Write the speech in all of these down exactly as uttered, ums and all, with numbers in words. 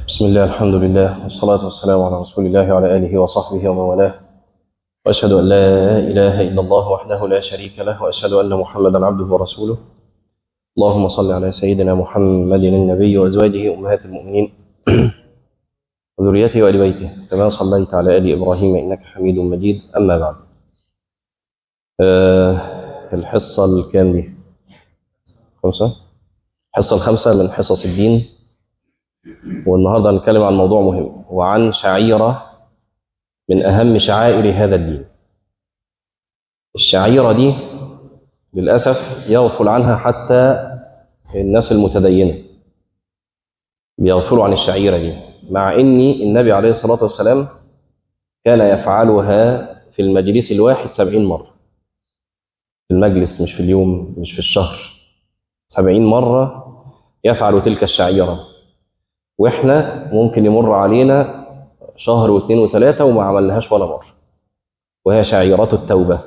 بسم الله الحمد لله والصلاة والسلام على رسول الله وعلى آله وصحبه ومن والاه، وأشهد أن لا إله إلا الله وحده لا شريك له، وأشهد أن محمدا عبده ورسوله. اللهم صل على سيدنا محمد النبي وأزواجه أمهات المؤمنين وذريته وآل بيته كما صليت على آل إبراهيم إنك حميد مجيد. أما بعد، آه الحصة الكام دي؟ خمسة الحصة الخامسة من حصص الدين، والنهاردة هنتكلم عن موضوع مهم وعن شعيرة من أهم شعائر هذا الدين. الشعيرة دي للأسف يغفل عنها حتى الناس المتدينة، بيغفلوا عن الشعيرة دي، مع أن النبي عليه الصلاة والسلام كان يفعلها في المجلس الواحد سبعين مرة. في المجلس، مش في اليوم، مش في الشهر، سبعين مرة يفعل تلك الشعيرة. وإحنا ممكن يمر علينا شهر واثنين وثلاثة وما عملناهاش ولا مرة، وهي شعيرة التوبة.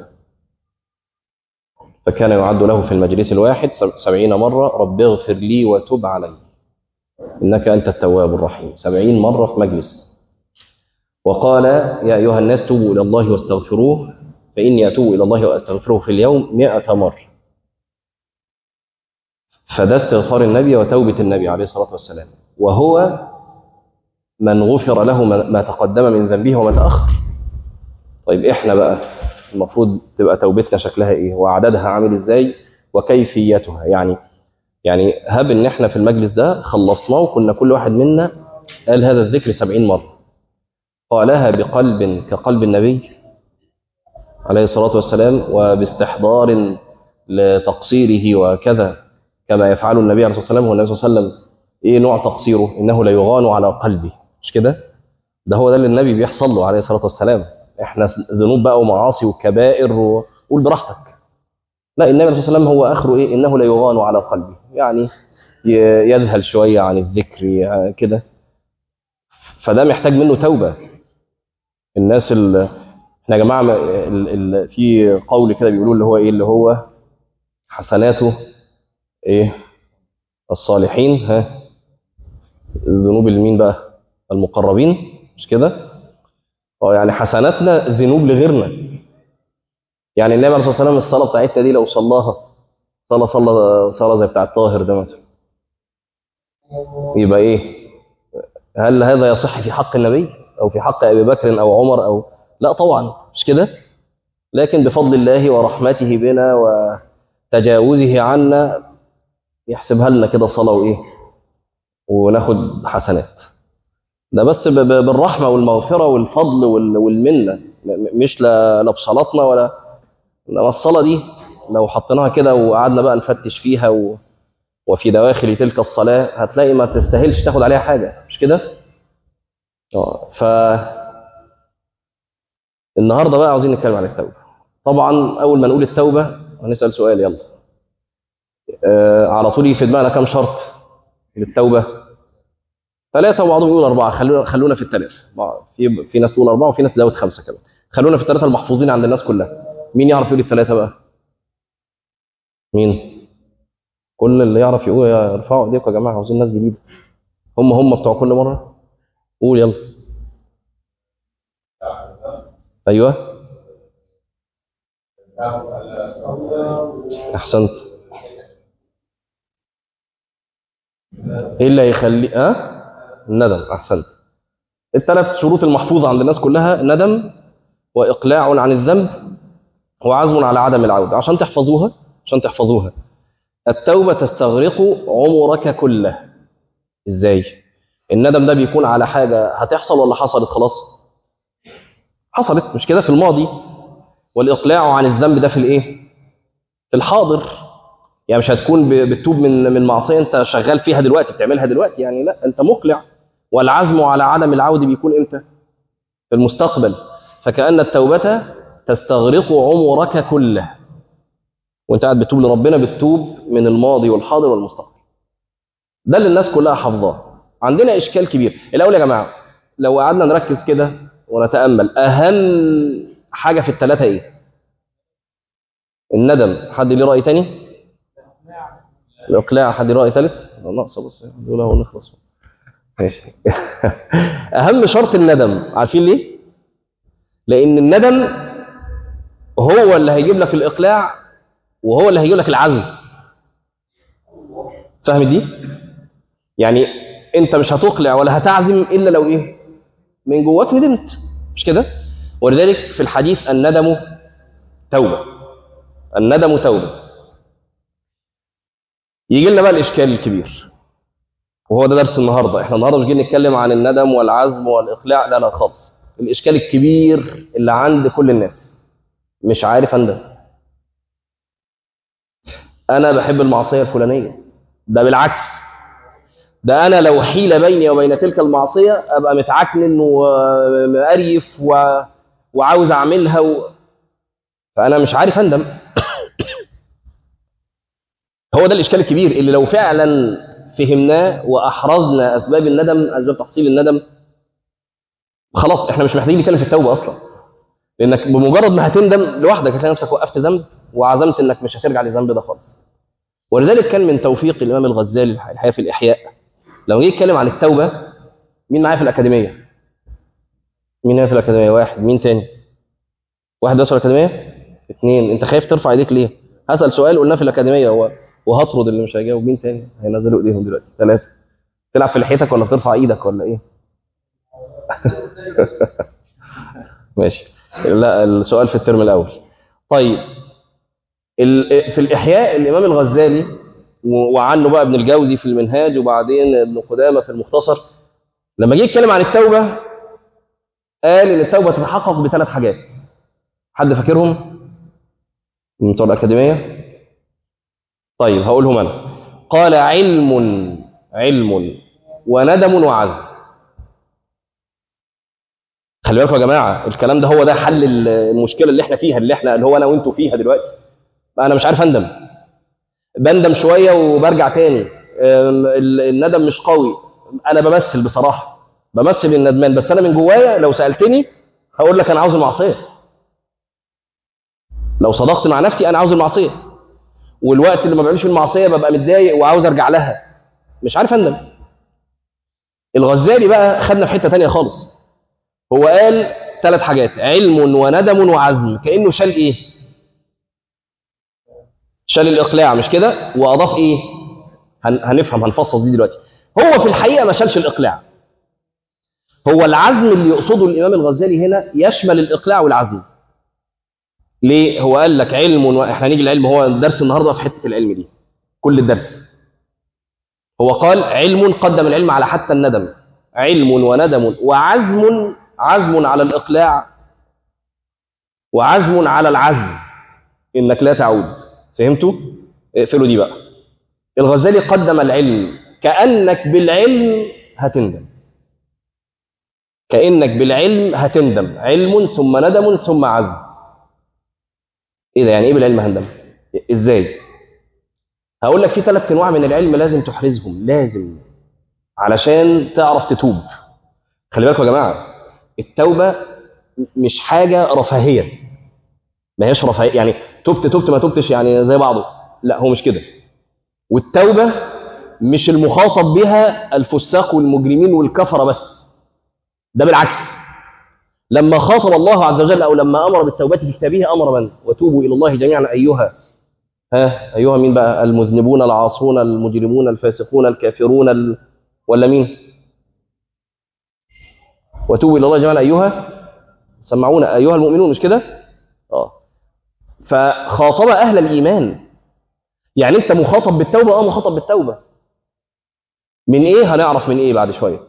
فكان يعد له في المجلس الواحد سبعين مرة: رب اغفر لي وتب علي إنك أنت التواب الرحيم، سبعين مرة في مجلس. وقال: يا أيها الناس توبوا إلى الله واستغفروه فإني أتوب إلى الله وأستغفره في اليوم مئة مرة. فده استغفار النبي وتوبة النبي عليه الصلاة والسلام، وهو من غفر له ما تقدم من ذنبه وما تأخر. طيب إحنا بقى المفروض تبقى توبتنا شكلها إيه، وعددها عامل إزاي، وكيفيتها؟ يعني يعني هب إن إحنا في المجلس ده خلصناه وكنا كل واحد منا قال هذا الذكر سبعين مرة، قالها بقلب كقلب النبي عليه الصلاة والسلام، وباستحضار لتقصيره وكذا، كما يفعل النبي عليه الصلاة والسلام. هو النبي صلى الله عليه وسلم إيه نوع تقصيره؟ إنه لا يغان على قلبي، مش كده؟ ده هو ده اللي النبي بيحصل له عليه الصلاة والسلام. إحنا ذنوب بقى ومعاصي وكبائر وقول براحتك. لا، النبي عليه الصلاة والسلام هو آخره إيه؟ إنه لا يغان على قلبي، يعني يذهل شوية عن الذكر كده. فده محتاج منه توبة. الناس اللي احنا يا جماعة ال... ال... في قول كده بيقولوا اللي هو إيه، اللي هو حسناته إيه الصالحين، ها ذنوب المين بقى؟ المقربين، مش كده؟ اه يعني حسناتنا ذنوب لغيرنا. يعني النبي عليه الصلاة والسلام الصلاة بتاعتنا دي لو صلاها صلاة صلاة صلاة زي بتاع الطاهر ده مثلا، يبقى إيه؟ هل هذا يصح في حق النبي أو في حق أبي بكر أو عمر أو لا؟ طبعا مش كده. لكن بفضل الله ورحمته بنا وتجاوزه عنا يحسبها لنا كده صلاة وإيه، وناخد حسنات. ده بس ب- ب- بالرحمة والمغفرة والفضل وال- والمنة، م- مش لا لا بصلاتنا ولا. إنما الصلاة دي لو حطيناها كده وقعدنا بقى نفتش فيها و... وفي دواخل تلك الصلاة هتلاقي ما تستاهلش تاخد عليها حاجة، مش كده؟ اه فالنهارده بقى عاوزين نتكلم عن التوبة. طبعا أول ما نقول التوبة هنسأل سؤال، يلا آه على طول في دماغنا كام شرط للتوبة؟ ثلاثة، وبعضهم يقول أربعة. خلونا خلونا في الثلاثة. في في ناس تقول أربعة وفي ناس تزود خمسة كمان. خلونا في الثلاثة المحفوظين عند الناس كلها. مين يعرف يقول الثلاثة بقى؟ مين؟ كل اللي يعرف يقول يرفعوا ايديكم يا جماعة، عاوزين ناس جديدة. هم هم بتوع كل مرة. قول يلا. أيوه، أحسنت. إيه اللي هيخلي أه؟ الندم. أحسنت. الثلاث شروط المحفوظة عند الناس كلها: ندم، وإقلاع عن الذنب، وعزم على عدم العودة. عشان تحفظوها، عشان تحفظوها التوبة تستغرق عمرك كله. إزاي؟ الندم ده بيكون على حاجة هتحصل ولا حصلت خلاص؟ حصلت، مش كده؟ في الماضي. والإقلاع عن الذنب ده في الإيه؟ في الحاضر. يعني مش هتكون ب- بتتوب من من معصية أنت شغال فيها دلوقتي، بتعملها دلوقتي، يعني لا، أنت مقلع. والعزم على عدم العودة بيكون إمتى؟ في المستقبل. فكأن التوبة تستغرق عمرك كله، وأنت قاعد بتتوب لربنا، بتتوب من الماضي والحاضر والمستقبل. ده اللي الناس كلها حافظاه. عندنا إشكال كبير. الأول يا جماعة، لو قعدنا نركز كده ونتأمل، أهم حاجة في الثلاثة إيه؟ الندم. حد ليه رأي تاني؟ الإقلاع. حد ليه رأي ثالث؟ ناقصة بس نقولها ونخلص. ماشي. اهم شرط الندم، عارفين ليه؟ لان الندم هو اللي هيجيب لك الاقلاع، وهو اللي هيجيب لك العزم. فاهم دي؟ يعني انت مش هتقلع ولا هتعزم الا لو ايه؟ من جواك ندمت، مش كده؟ ولذلك في الحديث الندم توبه. الندم توبه. يجي لنا بقى الاشكال الكبير، وهو ده درس النهارده. احنا النهارده مش جايين نتكلم عن الندم والعزم والاقلاع، لا لا خالص. الاشكال الكبير اللي عند كل الناس، مش عارف اندم. انا بحب المعصيه الفلانيه، ده بالعكس، ده انا لو حيل بيني وبين تلك المعصيه ابقى متعكنن ومقريف و... وعاوز اعملها و... فانا مش عارف اندم. هو ده الاشكال الكبير اللي لو فعلا فهمناه واحرزنا اسباب الندم، اسباب تحصيل الندم، خلاص احنا مش محتاجين نتكلم في التوبه اصلا. لانك بمجرد ما هتندم لوحدك هتلاقي نفسك وقفت ذنب وعزمت انك مش هترجع للذنب ده خالص. ولذلك كان من توفيق الامام الغزالي الحقيقه في الاحياء لما جه يتكلم عن التوبه. مين معايا في الاكاديميه؟ مين هنا في الاكاديميه؟ واحد. مين تاني؟ واحد بس في الاكاديميه؟ اثنين. انت خايف ترفع ايديك ليه؟ هسال سؤال قلناه في الاكاديميه هو وهطرد اللي مش هيجاوب. مين تاني؟ هينزلوا ايديهم دلوقتي. ثلاثه. تلعب في لحيتك ولا بترفع ايدك ولا ايه؟ ماشي. لا السؤال في الترم الاول. طيب ال- في الإحياء الإمام الغزالي و- وعنه بقى ابن الجوزي في المنهاج وبعدين ابن قدامة في المختصر، لما جه يتكلم عن التوبة قال إن التوبة تتحقق بثلاث حاجات. حد فاكرهم من بتوع الأكاديمية؟ طيب هقولهم أنا. قال علم، علم وندم وعزم. خلي بالكم يا جماعة، الكلام ده هو ده حل المشكلة اللي احنا فيها، اللي احنا اللي هو أنا وأنتوا فيها دلوقتي. أنا مش عارف أندم، بندم شويه وبرجع تاني. أم، ال- الندم مش قوي. انا بمثل بصراحه، بمثل الندمان، بس انا من جوايا لو سالتني هقول لك انا عاوز المعصيه. لو صدقت مع نفسي انا عاوز المعصيه، والوقت اللي ما بعملش فيه المعصيه ببقى متضايق وعاوز ارجع لها، مش عارف اندم. الغزالي بقى خدنا في حته تانيه خالص. هو قال ثلاث حاجات: علم وندم وعزم. كانه شال ايه؟ شال الاقلاع، مش كده؟ واضاف ايه؟ هن- هنفهم، هنفصل دي دلوقتي. هو في الحقيقه ما شالش الاقلاع. هو العزم اللي يقصده الإمام الغزالي هنا يشمل الإقلاع والعزم. ليه؟ هو قال لك علم و... احنا هنيجي العلم، هو الدرس النهارده في حتة العلم دي كل الدرس. هو قال علم، قدم العلم على حتى الندم. علم وندم وعزم، عزم على الإقلاع وعزم على العزم إنك لا تعود. فهمتوا؟ اقفلوا دي بقى. الغزالي قدم العلم كأنك بالعلم هتندم، كأنك بالعلم هتندم. علم ثم ندم ثم عزم. ايه ده؟ يعني ايه بالعلم هندم؟ ازاي؟ هقول لك في ثلاث انواع من العلم لازم تحرزهم، لازم، علشان تعرف تتوب. خلي بالكم يا جماعه، التوبه مش حاجه رفاهيه، ما هيش رفاهيه يعني تبت تبت ما تبتش يعني زي بعضه، لا هو مش كده. والتوبه مش المخاطب بها الفساق والمجرمين والكفره بس، ده بالعكس. لما خاطب الله عز وجل او لما امر بالتوبه في كتابه امر من؟ وتوبوا الى الله جميعا ايها، ها ايها مين بقى؟ المذنبون العاصون المجرمون الفاسقون الكافرون ال... ولا مين؟ وتوبوا الى الله جميعا ايها، سمعون ايها المؤمنون، مش كده؟ اه. فخاطب اهل الايمان، يعني انت مخاطب بالتوبه. اه مخاطب بالتوبه. من ايه؟ هنعرف من ايه بعد شويه.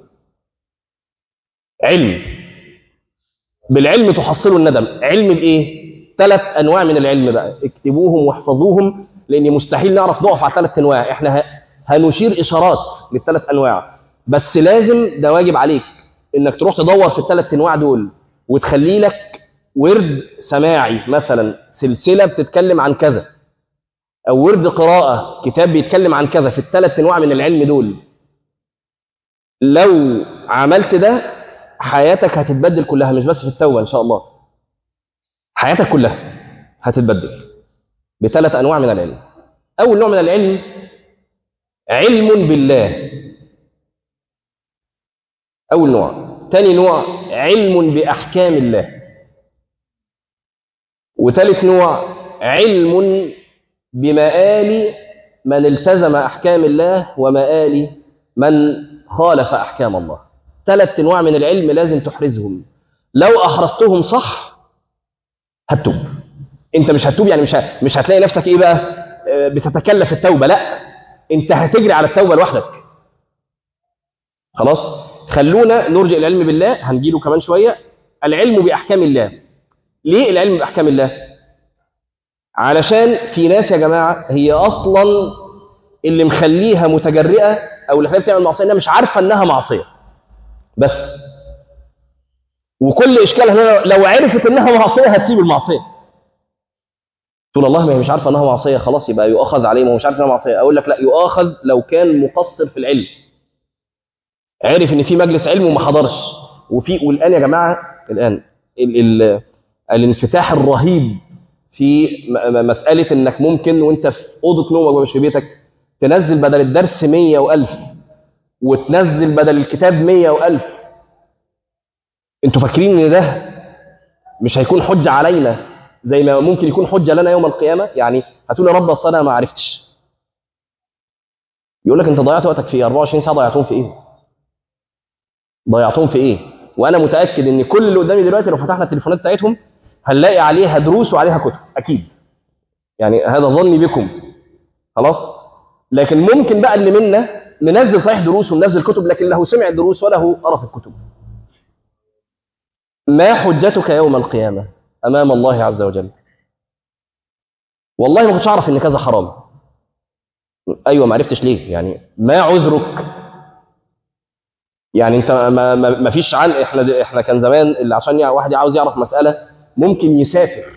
علم، بالعلم تحصلوا الندم. علم بايه؟ ثلاث انواع من العلم بقى، اكتبوهم واحفظوهم، لان مستحيل نعرف نقف على ثلاث انواع. احنا ه... هنشير اشارات للثلاث انواع، بس لازم ده واجب عليك انك تروح تدور في الثلاث انواع دول وتخلي لك ورد سماعي، مثلا سلسله بتتكلم عن كذا، او ورد قراءه كتاب بيتكلم عن كذا في الثلاث انواع من العلم دول. لو عملت ده حياتك هتتبدل كلها، مش بس في التوبه ان شاء الله، حياتك كلها هتتبدل بثلاث انواع من العلم. اول نوع من العلم علم بالله. أول نوع. تاني نوع علم بأحكام الله. وثالث نوع علم بمآل من التزم أحكام الله ومآل من خالف أحكام الله. ثلاث أنواع من العلم لازم تحرزهم، لو أحرزتهم صح هتتوب. أنت مش هتتوب يعني مش ه... مش هتلاقي نفسك إيه بقى بتتكلف التوبة، لا، أنت هتجري على التوبة لوحدك. خلاص، خلونا نرجع العلم بالله، هنجيله كمان شوية. العلم بأحكام الله. ليه العلم بأحكام الله؟ علشان في ناس يا جماعة هي أصلا اللي مخليها متجرئة أو اللي خليها بتعمل معصية إنها مش عارفة إنها معصية بس، وكل إشكالها لو عرفت إنها معصية هتسيب المعصية. تقول الله ما هي مش عارفة إنها معصية، خلاص يبقى يؤاخذ عليه، ما هو مش عارف إنها معصية. أقول لك لا، يؤاخذ لو كان مقصر في العلم، عرف إن في مجلس علم وما حضرش. وفي والآن يا جماعة الآن ال ال الانفتاح الرهيب في مسألة إنك ممكن وأنت في أوضة نومك ومش في بيتك تنزل بدل الدرس مية وألف وتنزل بدل الكتاب مية وألف. أنتوا فاكرين إن ده مش هيكون حجة علينا زي ما ممكن يكون حجة لنا يوم القيامة؟ يعني هتقول يا رب أصل أنا ما عرفتش. يقول لك أنت ضيعت وقتك في أربعة وعشرين ساعة، ضيعتهم في إيه؟ ضيعتهم في إيه؟ وأنا متأكد إن كل اللي قدامي دلوقتي لو فتحنا التليفونات بتاعتهم هنلاقي عليها دروس وعليها كتب أكيد، يعني هذا ظني بكم. خلاص، لكن ممكن بقى اللي منا منزل صحيح دروس ومنزل كتب لكن له سمع الدروس وله قرأ الكتب. ما حجتك يوم القيامة أمام الله عز وجل؟ والله ما كنتش أعرف إن كذا حرام. أيوة ما عرفتش ليه؟ يعني ما عذرك؟ يعني أنت ما, ما, ما فيش عن إحنا إحنا كان زمان اللي عشان واحد عاوز يعرف مسألة ممكن يسافر.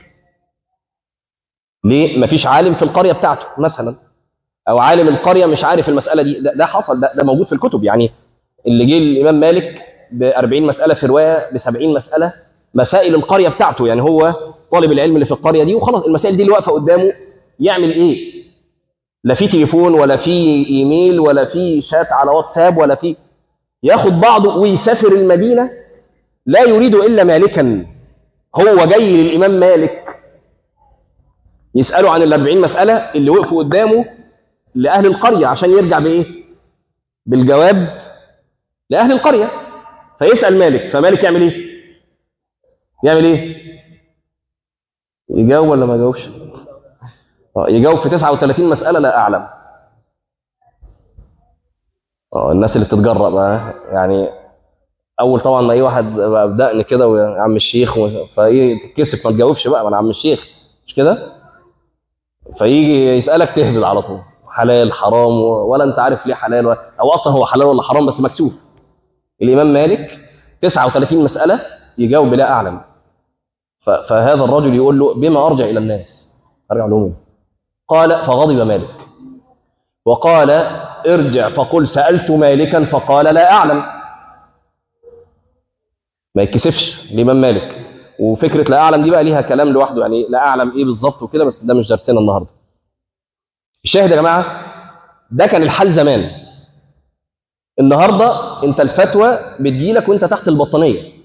ليه؟ ما فيش عالم في القرية بتاعته مثلا، أو عالم القرية مش عارف المسألة دي. ده, ده حصل، ده, ده موجود في الكتب. يعني اللي جه الإمام مالك بأربعين مسألة في رواية بسبعين مسألة، مسائل القرية بتاعته، يعني هو طالب العلم اللي في القرية دي وخلاص. المسائل دي اللي واقفة قدامه يعمل إيه؟ لا في تليفون ولا في إيميل ولا في شات على واتساب ولا في، ياخد بعضه ويسافر المدينة لا يريد إلا مالكا. هو جاي للإمام مالك يسأله عن الأربعين مسألة اللي وقفوا قدامه لأهل القرية عشان يرجع بإيه؟ بالجواب لأهل القرية. فيسأل مالك، فمالك يعمل إيه؟ يعمل إيه؟ يجاوب ولا ما يجاوبش؟ يجاوب في تسعة وثلاثين مسألة لا أعلم. الناس اللي بتتجرأ بقى، يعني أول طبعا ما أي واحد بدأني كده ويا عم الشيخ فإيه تتكسف ما تجاوبش بقى، ما أنا عم الشيخ مش كده؟ فيجي يسألك تهبد على طول، حلال حرام ولا أنت عارف ليه حلال ولا أو أصلا هو حلال ولا حرام، بس مكسوف. الإمام مالك تسعة وثلاثين مسألة يجاوب بلا أعلم. فهذا الرجل يقول له بما أرجع إلى الناس؟ أرجع لهم. قال فغضب مالك وقال ارجع فقل سألت مالكا فقال لا أعلم. ما يتكسفش الإمام مالك. وفكرة لا أعلم دي بقى ليها كلام لوحده، يعني لا أعلم إيه بالظبط وكده، بس ده مش درسنا النهاردة. الشاهد يا جماعة ده كان الحال زمان. النهاردة أنت الفتوى بتجيلك وأنت تحت البطانية.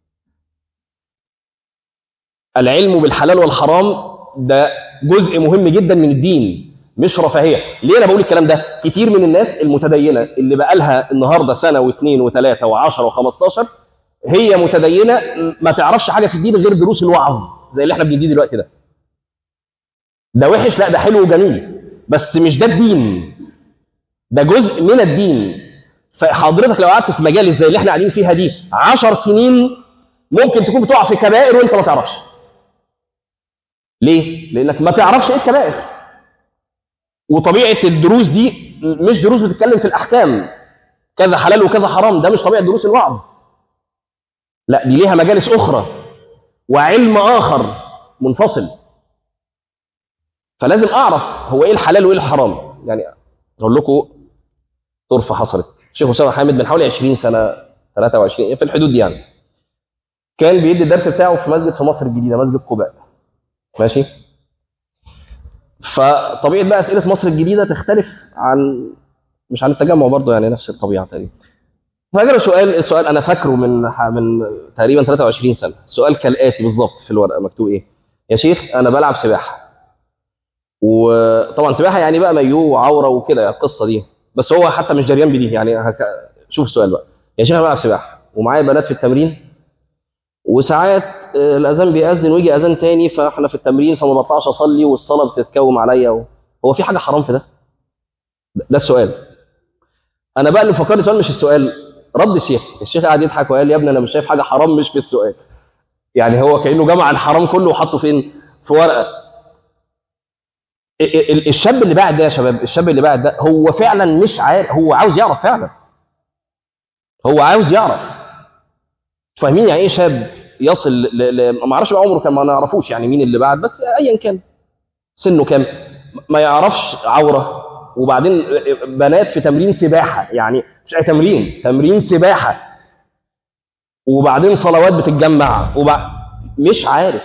العلم بالحلال والحرام ده جزء مهم جدا من الدين مش رفاهية. ليه أنا بقول الكلام ده؟ كتير من الناس المتدينة اللي بقى لها النهاردة سنة واثنين وثلاثة وعشرة وخمستاشر هي متدينة ما تعرفش حاجة في الدين غير دروس الوعظ زي اللي احنا بنديه دلوقتي ده. ده وحش؟ لا ده حلو وجميل، بس مش ده الدين، ده جزء من الدين. فحضرتك لو قعدت في مجالس زي اللي احنا قاعدين فيها دي عشر سنين ممكن تكون بتقع في كبائر وانت ما تعرفش. ليه؟ لأنك ما تعرفش ايه الكبائر. وطبيعة الدروس دي مش دروس بتتكلم في الأحكام كذا حلال وكذا حرام، ده مش طبيعة دروس الوعظ. لا دي ليها مجالس أخرى وعلم آخر منفصل. فلازم أعرف هو إيه الحلال وإيه الحرام. يعني أقول لكم طرفة حصلت. الشيخ أسامة حامد من حوالي عشرين سنة ثلاثة وعشرين في الحدود دي، يعني كان بيدي الدرس بتاعه في مسجد في مصر الجديدة، مسجد قباء. ماشي. فطبيعة بقى أسئلة مصر الجديدة تختلف عن مش عن التجمع برضه، يعني نفس الطبيعة تقريبا. فاكر سؤال السؤال انا فاكره من من تقريبا ثلاثة وعشرين سنه. السؤال كالاتي بالظبط في الورقه مكتوب ايه؟ يا شيخ انا بلعب سباحه، وطبعا سباحه يعني بقى مايو وعوره وكده القصه دي، بس هو حتى مش دريان بدي يعني هك... شوف السؤال بقى. يا شيخ انا بلعب سباحه ومعايا بنات في التمرين، وساعات آه، الاذان بيأذن ويجي اذان تاني فاحنا في التمرين فما بطلعش اصلي والصلاه بتتكوم عليا و... هو في حاجه حرام في ده؟ ده السؤال. انا بقى اللي فكرت السؤال مش السؤال، رد الشيخ. الشيخ قاعد يضحك وقال يا ابني انا مش شايف حاجه حرام مش في السؤال. يعني هو كانه جمع الحرام كله وحطه فين؟ في ورقه. ال- ال- الشاب اللي بعد ده يا شباب، الشاب اللي بعد ده هو فعلا مش عارف، هو عاوز يعرف فعلا، هو عاوز يعرف. فاهمين يعني ايه شاب يصل ل... ل... ما اعرفش بقى عمره كان، ما نعرفوش يعني مين اللي بعد، بس ايا كان سنه كام، ما يعرفش عوره، وبعدين بنات في تمرين سباحه، يعني مش اي تمرين، تمرين سباحه، وبعدين صلوات بتتجمع وبع... مش عارف،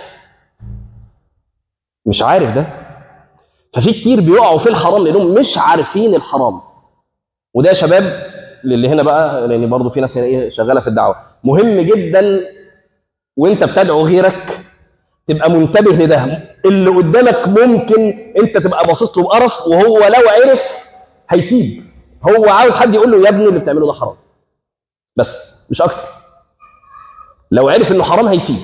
مش عارف ده. ففي كتير بيقعوا في الحرام لانهم مش عارفين الحرام. وده يا شباب اللي هنا بقى، لان برضه في ناس هنا ايه شغاله في الدعوه، مهم جدا وانت بتدعو غيرك تبقى منتبه لده. اللي قدامك ممكن انت تبقى باصص له بقرف، وهو لو عرف هيسيب. هو عاوز حد يقول له يا ابني اللي بتعمله ده حرام، بس مش اكتر. لو عرف انه حرام هيسيب،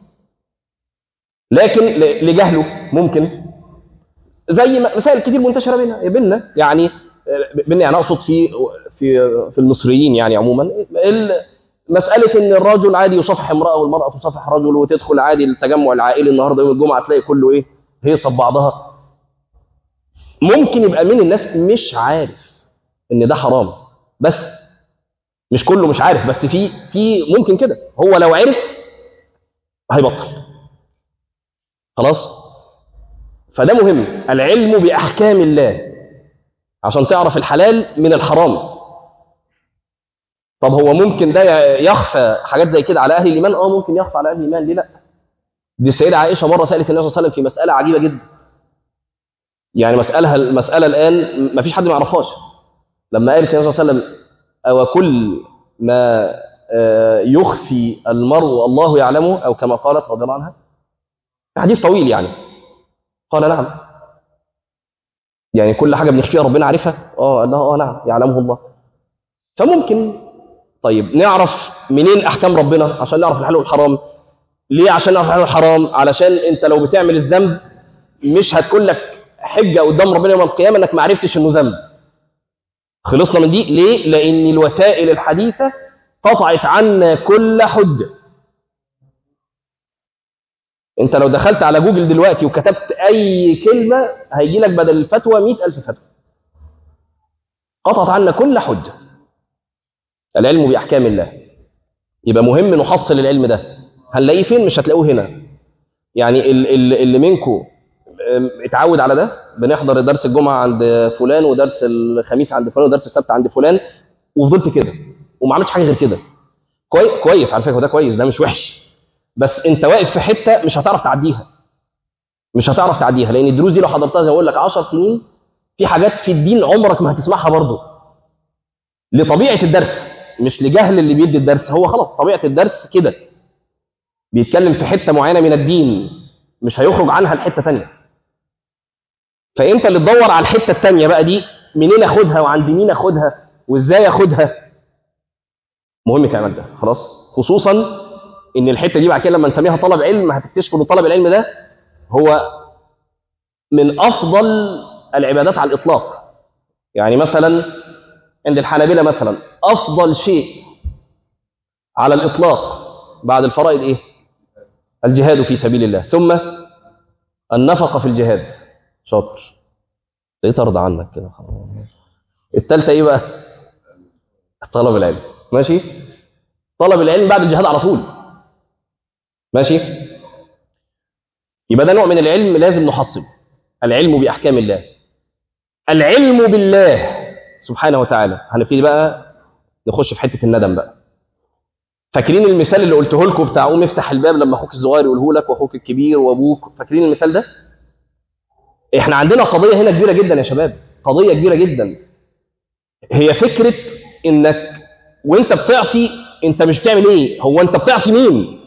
لكن ل- لجهله ممكن، زي ما- مسائل كتير منتشره بينا بينا يعني بينا يعني اقصد في في في المصريين يعني عموما، ال- مساله ان الرجل عادي يصافح امراه والمراه تصافح رجل، وتدخل عادي التجمع العائلي النهارده يوم الجمعه تلاقي كله ايه هيصه ببعضها. ممكن يبقى من الناس مش عارف ان ده حرام، بس مش كله مش عارف، بس في في ممكن كده هو لو عرف هيبطل خلاص. فده مهم، العلم باحكام الله عشان تعرف الحلال من الحرام. طب هو ممكن ده يخفى حاجات زي كده على اهل الايمان؟ اه ممكن يخفى على اهل الايمان، ليه لا؟ دي السيده عائشه مره سالت النبي صلى الله عليه وسلم في مساله عجيبه جدا، يعني مساله المساله الان ما فيش حد ما يعرفهاش. لما قالت النبي صلى الله عليه وسلم او كل ما آه، يخفي المرء الله يعلمه، او كما قالت رضي الله عنها، حديث طويل يعني. قال نعم، يعني كل حاجه بنخفيها ربنا عارفها؟ اه قال لها اه نعم يعلمه الله. فممكن طيب نعرف منين احكام ربنا عشان نعرف الحلال والحرام؟ ليه عشان نعرف الحلال والحرام؟ علشان انت لو بتعمل الذنب مش هتكون لك حجه قدام ربنا يوم القيامه انك ما عرفتش انه ذنب. خلصنا من دي ليه؟ لان الوسائل الحديثه قطعت عنا كل حجه. انت لو دخلت على جوجل دلوقتي وكتبت اي كلمه هيجي لك بدل الفتوى مئة ألف فتوى. قطعت عنا كل حجه. العلم باحكام الله، يبقى مهم نحصل العلم ده. هنلاقيه فين؟ مش هتلاقوه هنا. يعني ال- ال- اللي منكم اتعود على ده، بنحضر درس الجمعه عند فلان ودرس الخميس عند فلان ودرس السبت عند فلان، وفضلت كده وما عملتش حاجه غير كده. كويس كويس على فكره، ده كويس، ده مش وحش، بس انت واقف في حته مش هتعرف تعديها، مش هتعرف تعديها، لان الدروس دي لو حضرتها زي ما بقول لك عشر سنين في حاجات في الدين عمرك ما هتسمعها برضه، لطبيعه الدرس مش لجهل اللي بيدي الدرس. هو خلاص طبيعه الدرس كده، بيتكلم في حته معينه من الدين مش هيخرج عنها لحته ثانيه. فانت اللي تدور على الحته الثانيه بقى دي منين اخدها وعند مين اخدها وازاي اخدها. مهم تعمل ده خلاص، خصوصا ان الحته دي بعد كده لما نسميها طلب علم هتكتشفوا ان طلب العلم ده هو من افضل العبادات على الاطلاق. يعني مثلا عند الحنابلة مثلا افضل شيء على الاطلاق بعد الفرائض ايه؟ الجهاد في سبيل الله، ثم النفقه في الجهاد. شاطر، ايه ترضى عنك كده خلاص. الثالثه ايه بقى؟ طلب العلم. ماشي، طلب العلم بعد الجهاد على طول. ماشي، يبقى ده نوع من العلم لازم نحصل. العلم باحكام الله، العلم بالله سبحانه وتعالى. هنبتدي بقى نخش في حته الندم بقى. فاكرين المثال اللي قلته لكم بتاع قوم افتح الباب لما اخوك الصغير يقوله لك واخوك الكبير وابوك؟ فاكرين المثال ده؟ احنا عندنا قضيه هنا كبيره جدا يا شباب، قضيه كبيره جدا، هي فكره انك وانت بتعصي انت مش بتعمل ايه، هو انت بتعصي مين؟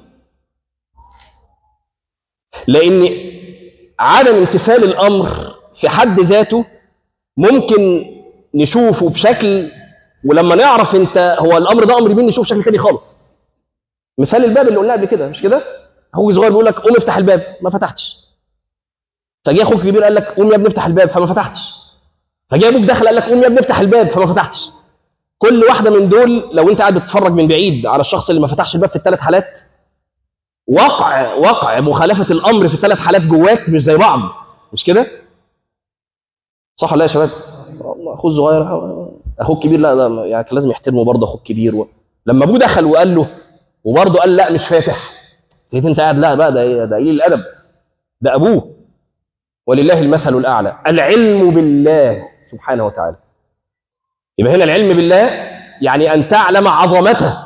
لان عدم امتثال الامر في حد ذاته ممكن نشوفه بشكل، ولما نعرف انت هو الامر ده امر مين نشوف شكل تاني خالص. مثال الباب اللي قلناه قبل كده، مش كده؟ اخوك صغير بيقول لك قوم افتح الباب، ما فتحتش. فجاء اخوك كبير قال لك قوم يا ابني افتح الباب، فما فتحتش. فجاء ابوك دخل قال لك قوم يا ابني افتح الباب، فما فتحتش. كل واحده من دول لو انت قاعد بتتفرج من بعيد على الشخص اللي ما فتحش الباب في الثلاث حالات، وقع وقع مخالفه الامر في الثلاث حالات جواك مش زي بعض، مش كده؟ صح ولا يا شباب؟ اخوه صغير اخوك كبير، لا ده يعني كان لازم يحترمه برضه اخوك كبير و... لما ابوه دخل وقال له وبرضه قال لا مش فاتح، لقيت انت قاعد لا بقى ده ايه، ده قليل الادب، ده ابوه. ولله المثل الاعلى. العلم بالله سبحانه وتعالى. يبقى هنا العلم بالله يعني ان تعلم عظمته.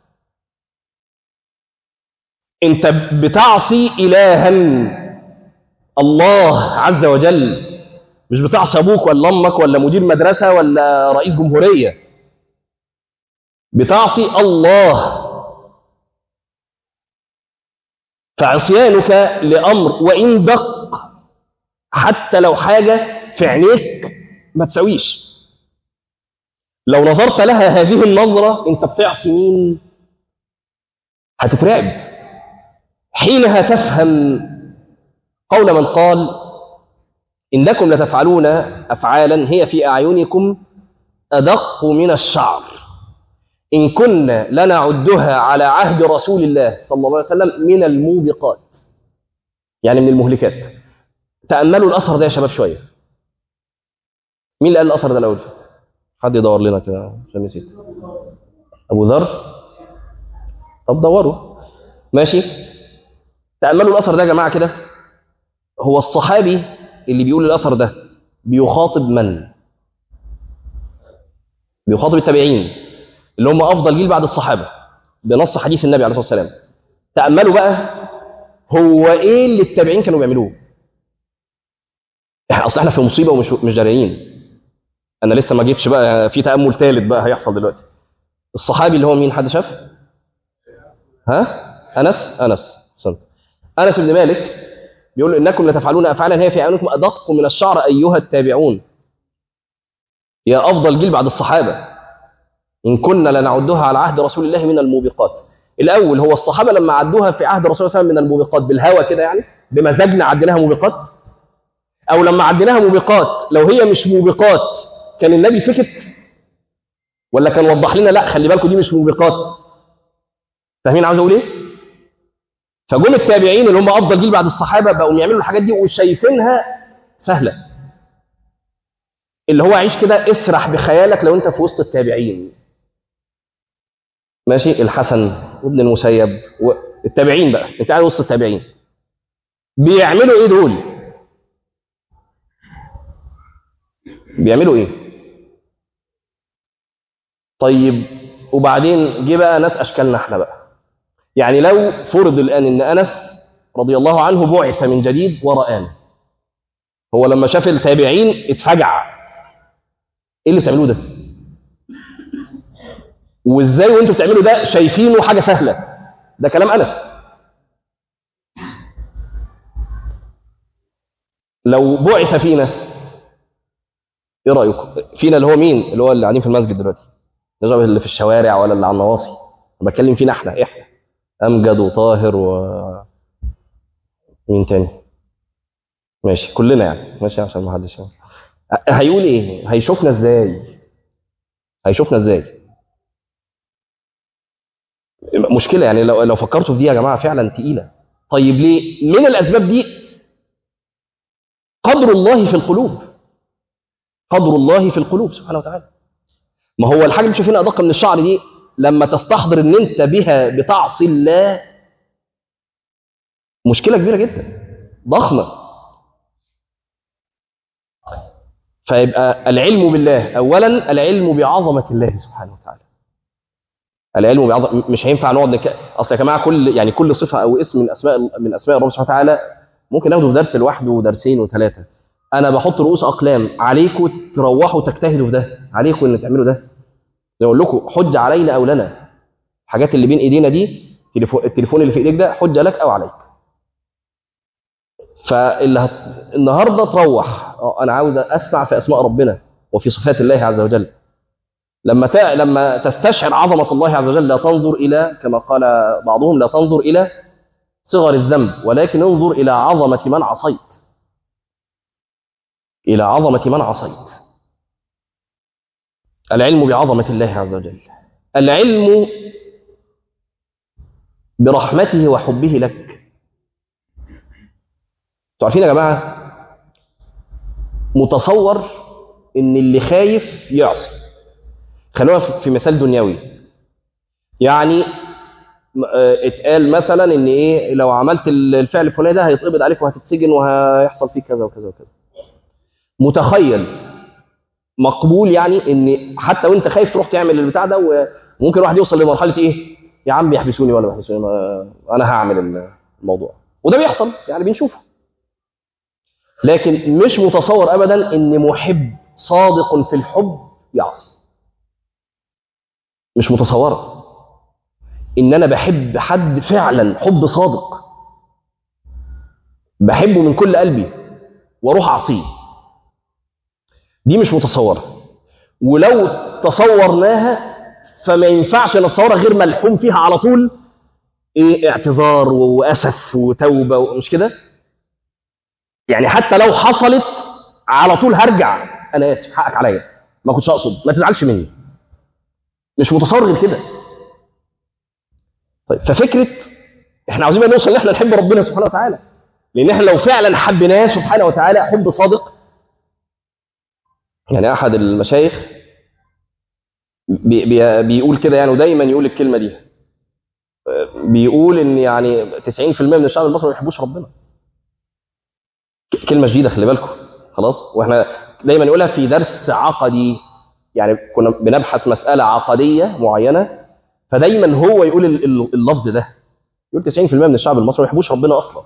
انت بتعصي الها الله عز وجل، مش بتعصي ابوك ولا امك ولا مدير مدرسه ولا رئيس جمهوريه، بتعصي الله. فعصيانك لامر وان دق، حتى لو حاجه في عينيك ما تساويش، لو نظرت لها هذه النظره انت بتعصي مين؟ هتترعب. حينها تفهم قول من قال إنكم لتفعلون أفعالا هي في أعينكم أدق من الشعر إن كنا لنعدها على عهد رسول الله صلى الله عليه وسلم من الموبقات، يعني من المهلكات. تأملوا الأثر ده يا شباب شوية. مين اللي قال الأثر ده الأول؟ حد يدور لنا كده عشان نسيت. أبو ذر؟ طب دوروا. ماشي. تأملوا الأثر ده يا جماعة كده. هو الصحابي اللي بيقول الأثر ده بيخاطب من؟ بيخاطب التابعين اللي هم أفضل جيل بعد الصحابة بنص حديث النبي عليه الصلاة والسلام. تأملوا بقى هو إيه اللي التابعين كانوا بيعملوه. أصل إحنا في مصيبة ومش مش داريين. أنا لسه ما جيتش بقى في تأمل ثالث بقى هيحصل دلوقتي. الصحابي اللي هو مين؟ حد شاف؟ ها؟ أنس؟ أنس صنت. أنس بن مالك بيقول إنكم لتفعلون أفعالا هي في أعينكم أدق من الشعر أيها التابعون، يا أفضل جيل بعد الصحابة إن كنا لنعدها على عهد رسول الله من الموبقات. الأول هو الصحابة لما عدوها في عهد رسول الله صلى الله عليه وسلم من الموبقات بالهوى كده، يعني بمزاجنا عديناها موبقات، أو لما عديناها موبقات لو هي مش موبقات كان النبي سكت ولا كان وضح لنا لا خلي بالكم دي مش موبقات؟ فاهمين عاوز أقول إيه؟ فجم التابعين اللي هم أفضل جيل بعد الصحابة بقوا يعملوا الحاجات دي وشايفينها سهلة. اللي هو عيش كده اسرح بخيالك لو أنت في وسط التابعين، ماشي، الحسن وابن المسيب والتابعين بقى، انت قاعد وسط التابعين بيعملوا ايه دول؟ بيعملوا ايه؟ طيب وبعدين جه بقى ناس اشكالنا احنا بقى. يعني لو فرض الان ان انس رضي الله عنه بعث من جديد ورآنا، هو لما شاف التابعين اتفجع. ايه اللي بتعملوه ده؟ وازاي وانتوا بتعملوا ده شايفينه حاجه سهله؟ ده كلام انس. لو بعث فينا ايه رايكم؟ فينا اللي هو مين؟ اللي هو اللي قاعدين في المسجد دلوقتي، مش اللي في الشوارع ولا اللي على النواصي، انا بتكلم فينا احنا احنا امجد وطاهر و مين تاني؟ ماشي كلنا يعني، ماشي عشان ما حدش يعني. هيقول ايه؟ هيشوفنا ازاي؟ هيشوفنا ازاي؟ مشكله يعني. لو لو فكرتوا في دي يا جماعه فعلا تقيله. طيب ليه؟ من الاسباب دي قدر الله في القلوب، قدر الله في القلوب سبحانه وتعالى. ما هو الحاجه اللي شايفينها ادق من الشعر دي لما تستحضر ان انت بها بتعصي الله مشكله كبيره جدا ضخمه. فيبقى العلم بالله اولا، العلم بعظمه الله سبحانه وتعالى. العلم بعظمه، مش هينفع نقعد نك... اصل يا جماعه كل يعني كل صفه او اسم من اسماء من اسماء ربنا سبحانه وتعالى ممكن ناخده في درس لوحده ودرسين وثلاثه. انا بحط رؤوس اقلام عليكم تروحوا تجتهدوا في ده، عليكم ان تعملوا ده. زي ما اقول لكم حجه علينا او لنا. الحاجات اللي بين ايدينا دي، التليفون اللي في ايديك ده حجه لك او عليك. فاللي هت... النهارده تروح انا عاوز اسمع في اسماء ربنا وفي صفات الله عز وجل. لما ت... لما تستشعر عظمه الله عز وجل لا تنظر الى، كما قال بعضهم، لا تنظر الى صغر الذنب ولكن انظر الى عظمه من عصيت. الى عظمه من عصيت. العلم بعظمه الله عز وجل، العلم برحمته وحبه لك. انتوا عارفين يا جماعه، متصور ان اللي خايف يعصي. خلونا في مثال دنيوي. يعني اتقال مثلا ان ايه، لو عملت الفعل الفلاني ده هيتقبض عليك وهتتسجن وهيحصل فيك كذا وكذا وكذا. متخيل مقبول يعني ان حتى وانت خايف تروح تعمل البتاع ده، وممكن واحد يوصل لمرحله ايه، يا عم يحبسوني ولا ما يحبسوني، انا هعمل الموضوع. وده بيحصل يعني بنشوفه. لكن مش متصور ابدا ان محب صادق في الحب يعصي. مش متصوره ان انا بحب حد فعلا حب صادق، بحبه من كل قلبي واروح اعصيه. دي مش متصوره. ولو تصورناها فما ينفعش نتصورها غير ملحوم فيها على طول ايه، اعتذار واسف وتوبه، ومش كده؟ يعني حتى لو حصلت على طول هرجع، انا اسف حقك عليا ما كنتش اقصد، ما تزعلش مني. مش متصور غير كده. طيب ففكره احنا عاوزين نوصل ان احنا نحب ربنا سبحانه وتعالى، لان احنا لو فعلا حبيناه سبحانه وتعالى حب صادق. يعني احد المشايخ بي بي بيقول كده يعني، ودايما يقول الكلمه دي، بيقول ان يعني تسعين في المية من الشعب المصري ما بيحبوش ربنا. كلمه جديده خلي بالكم، خلاص. واحنا دايما نقولها في درس عقدي، يعني كنا بنبحث مساله عقديه معينه، فدايما هو يقول اللفظ ده، يقول تسعين في المية من الشعب المصري ما بيحبوش ربنا اصلا.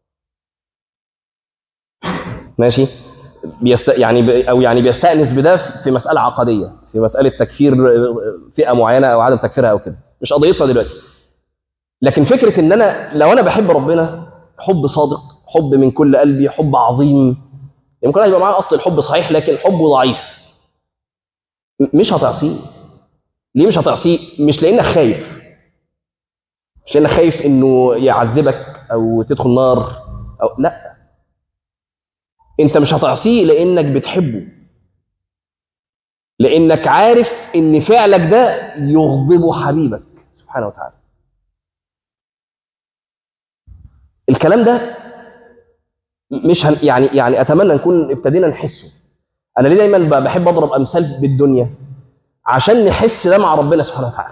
ماشي؟ بيست يعني او يعني بيستأنس بده في مساله عقديه، في مساله تكفير فئه معينه او عدم تكفيرها او كده، مش قضيتنا دلوقتي. لكن فكره ان انا لو انا بحب ربنا حب صادق، حب من كل قلبي، حب عظيم، يمكن يبقى معاه اصل الحب صحيح لكن حبه ضعيف، مش هتعصيه. ليه مش هتعصيه؟ مش لانك خايف، مش لانك خايف انه يعذبك او تدخل نار او لا، انت مش هتعصيه لانك بتحبه، لانك عارف ان فعلك ده يغضب حبيبك سبحانه وتعالى. الكلام ده مش هن يعني يعني اتمنى نكون ابتدينا نحسه. انا ليه دايما بحب اضرب امثال بالدنيا؟ عشان نحس ده مع ربنا سبحانه وتعالى.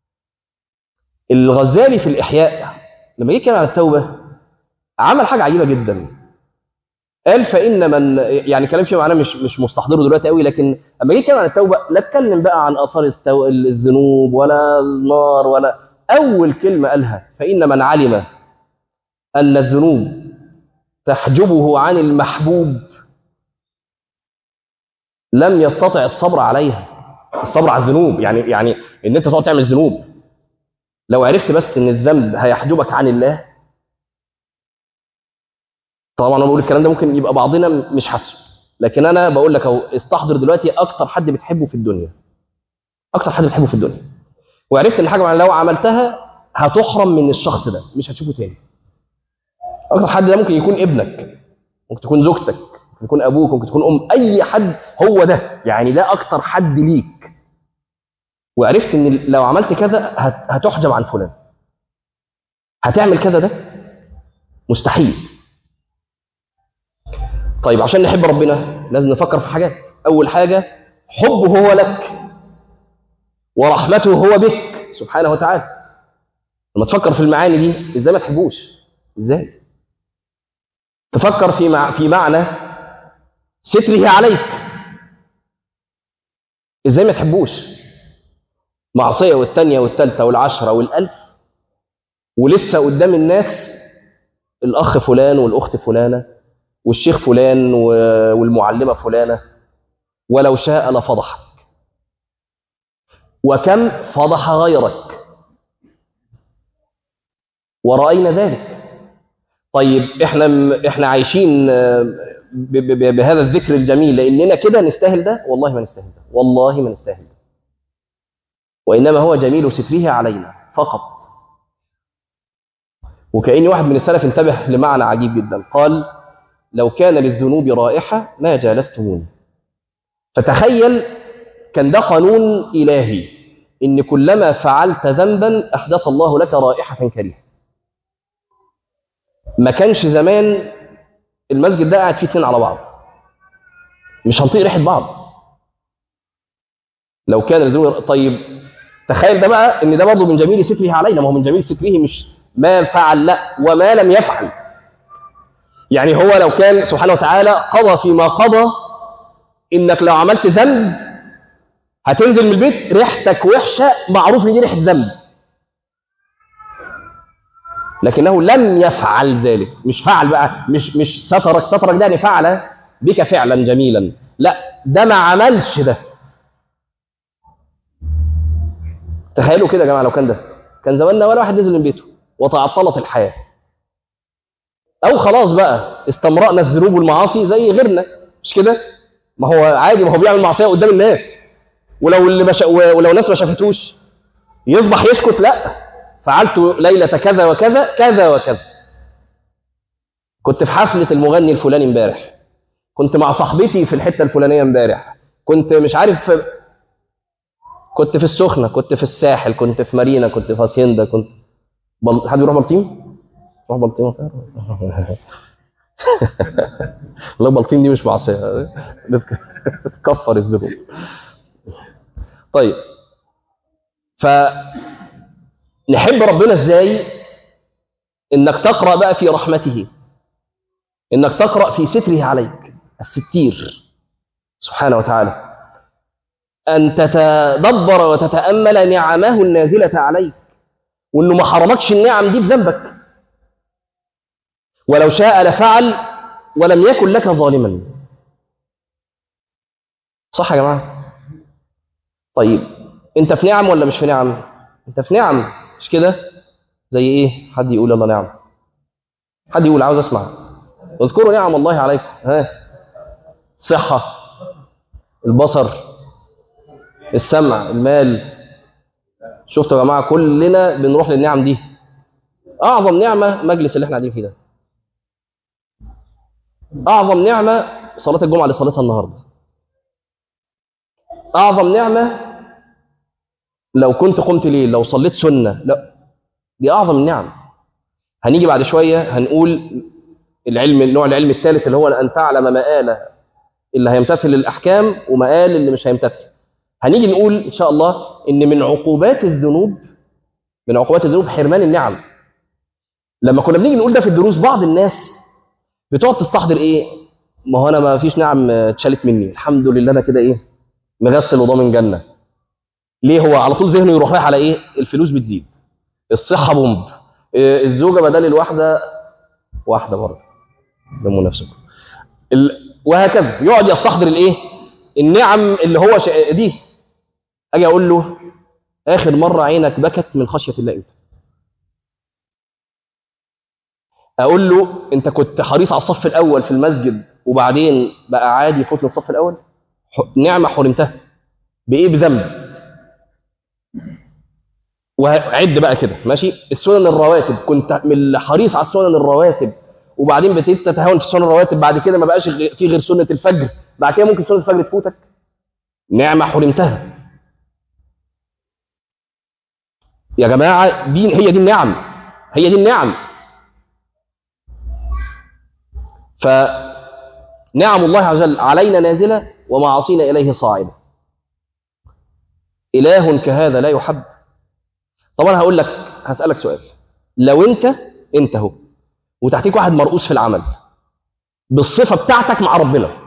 الغزالي في الاحياء لما جه يتكلم عن التوبه عمل حاجه عجيبه جدا. قال فان من، يعني كلام فيه معناه مش مش مستحضره دلوقتي قوي، لكن لما جه يتكلم عن التوبه لا اتكلم بقى عن اثار التو... الذنوب ولا النار، ولا اول كلمه قالها فان من علم ان الذنوب تحجبه عن المحبوب لم يستطع الصبر عليها. الصبر على الذنوب يعني يعني ان انت تقعد تعمل ذنوب، لو عرفت بس ان الذنب هيحجبك عن الله. طبعا انا بقول الكلام ده ممكن يبقى بعضنا مش حاسه، لكن انا بقول لك اهو، استحضر دلوقتي اكتر حد بتحبه في الدنيا، اكتر حد بتحبه في الدنيا، وعرفت ان حاجه لو عملتها هتحرم من الشخص ده، مش هتشوفه تاني. اكتر حد ده ممكن يكون ابنك، ممكن تكون زوجتك، ممكن يكون ابوك، ممكن تكون ام، اي حد هو ده، يعني ده اكتر حد ليك. وعرفت ان لو عملت كذا هتحجب عن فلان، هتعمل كذا، ده مستحيل. طيب عشان نحب ربنا لازم نفكر في حاجات. اول حاجه حبه هو لك ورحمته هو بك سبحانه وتعالى. لما تفكر في المعاني دي ازاي ما تحبوش؟ ازاي تفكر في مع... في معنى ستره عليك، ازاي ما تحبوش؟ معصيه والثانيه والثالثه والعشره والالف، ولسه قدام الناس الاخ فلان والاخت فلانه والشيخ فلان والمعلمه فلانه، ولو شاء لفضحك. وكم فضح غيرك ورأينا ذلك. طيب احنا احنا عايشين بهذا الذكر الجميل لاننا كده نستاهل ده؟ والله ما نستاهل ده، والله ما نستاهل ده، وانما هو جميل ستره علينا فقط. وكأن واحد من السلف انتبه لمعنى عجيب جدا، قال: لو كان للذنوب رائحة ما جالستموني. فتخيل كان ده قانون إلهي، إن كلما فعلت ذنبا أحدث الله لك رائحة كريهة. ما كانش زمان المسجد ده قاعد فيه اتنين على بعض، مش هنطيق ريحة بعض لو كان الذنوب. طيب تخيل ده بقى، إن ده برضه من جميل ستره علينا. ما هو من جميل ستره مش ما فعل، لا، وما لم يفعل. يعني هو لو كان سبحانه وتعالى قضى فيما قضى إنك لو عملت ذنب هتنزل من البيت ريحتك وحشة، معروف إن دي ريحة ذنب، لكنه لم يفعل ذلك. مش فعل بقى، مش مش سترك سترك ده يعني فعل بك فعلا جميلا، لا، ده ما عملش ده. تخيلوا كده يا جماعة، لو كان ده كان زماننا ولا واحد نزل من بيته وتعطلت الحياة، أو خلاص بقى استمرأنا الذنوب والمعاصي زي غيرنا، مش كده؟ ما هو عادي، ما هو بيعمل معصية قدام الناس، ولو اللي مش... ولو الناس ما شافتوش يصبح يسكت؟ لا، فعلت ليلة كذا وكذا كذا وكذا، كنت في حفلة المغني الفلاني امبارح، كنت مع صاحبتي في الحتة الفلانية امبارح، كنت مش عارف في... كنت في السخنة، كنت في الساحل، كنت في مارينا، كنت في هاسيندا، كنت بل... حد يروح بلطيم؟ روح بلطيم. لا، بلطيم دي مش معصية، بتكفر الذنوب. طيب، فنحب ربنا ازاي؟ انك تقرأ بقى في رحمته، انك تقرأ في ستره عليك، الستير سبحانه وتعالى، ان تتدبر وتتأمل نعمه النازلة عليك، وانه ما حرمكش النعم دي بذنبك، ولو شاء لفعل ولم يكن لك ظالما. صح يا جماعة؟ طيب انت في نعم ولا مش في نعم؟ انت في نعم، مش كده؟ زي ايه؟ حد يقول يلا نعم، حد يقول، عاوز اسمع. اذكروا نعم الله عليكم. ها؟ الصحة، البصر، السمع، المال. شفتوا يا جماعة، كلنا بنروح للنعم دي. اعظم نعمة مجلس اللي احنا قاعدين فيه ده، اعظم نعمة صلاة الجمعة اللي صليتها النهاردة، اعظم نعمة لو كنت قمت ليل، لو صليت سنة، لا، دي اعظم النعم. هنيجي بعد شوية هنقول العلم، النوع العلم الثالث اللي هو أن تعلم مآل اللي هيمتثل الأحكام ومآل اللي مش هيمتثل. هنيجي نقول إن شاء الله إن من عقوبات الذنوب، من عقوبات الذنوب حرمان النعم. لما كنا بنيجي نقول ده في الدروس، بعض الناس بتقعد تستحضر إيه؟ ما هو أنا ما فيش نعم اتشالت مني، الحمد لله أنا كده إيه؟ مغسل وضامن جنة. ليه؟ هو على طول ذهنه يروح رايح على إيه؟ الفلوس بتزيد، الصحة بومب، الزوجة بدل الواحدة واحدة برضه، دموا نفسكم، ال... وهكذا يقعد يستحضر الايه؟ النعم اللي هو ش... دي. اجي اقول له اخر مره عينك بكت من خشيه الله امتى؟ اقول له انت كنت حريص على الصف الاول في المسجد وبعدين بقى عادي فوت من الصف الاول؟ ح... نعمه حرمتها بايه؟ بذنب. وعد بقى كده، ماشي؟ السنن الرواتب، كنت من حريص على السنن الرواتب وبعدين بتبتدي تتهاون في السنن الرواتب، بعد كده ما بقاش في غير سنه الفجر، بعد كده ممكن سنه الفجر تفوتك، نعمه حرمتها. يا جماعه دي هي دي النعم، هي دي النعم. فنعم الله عز وجل علينا نازله ومعاصينا اليه صاعده. اله كهذا لا يحب. طبعا هقول لك، هسالك سؤال، لو انت انت اهو وتحتيك واحد مرؤوس في العمل بالصفه بتاعتك مع ربنا،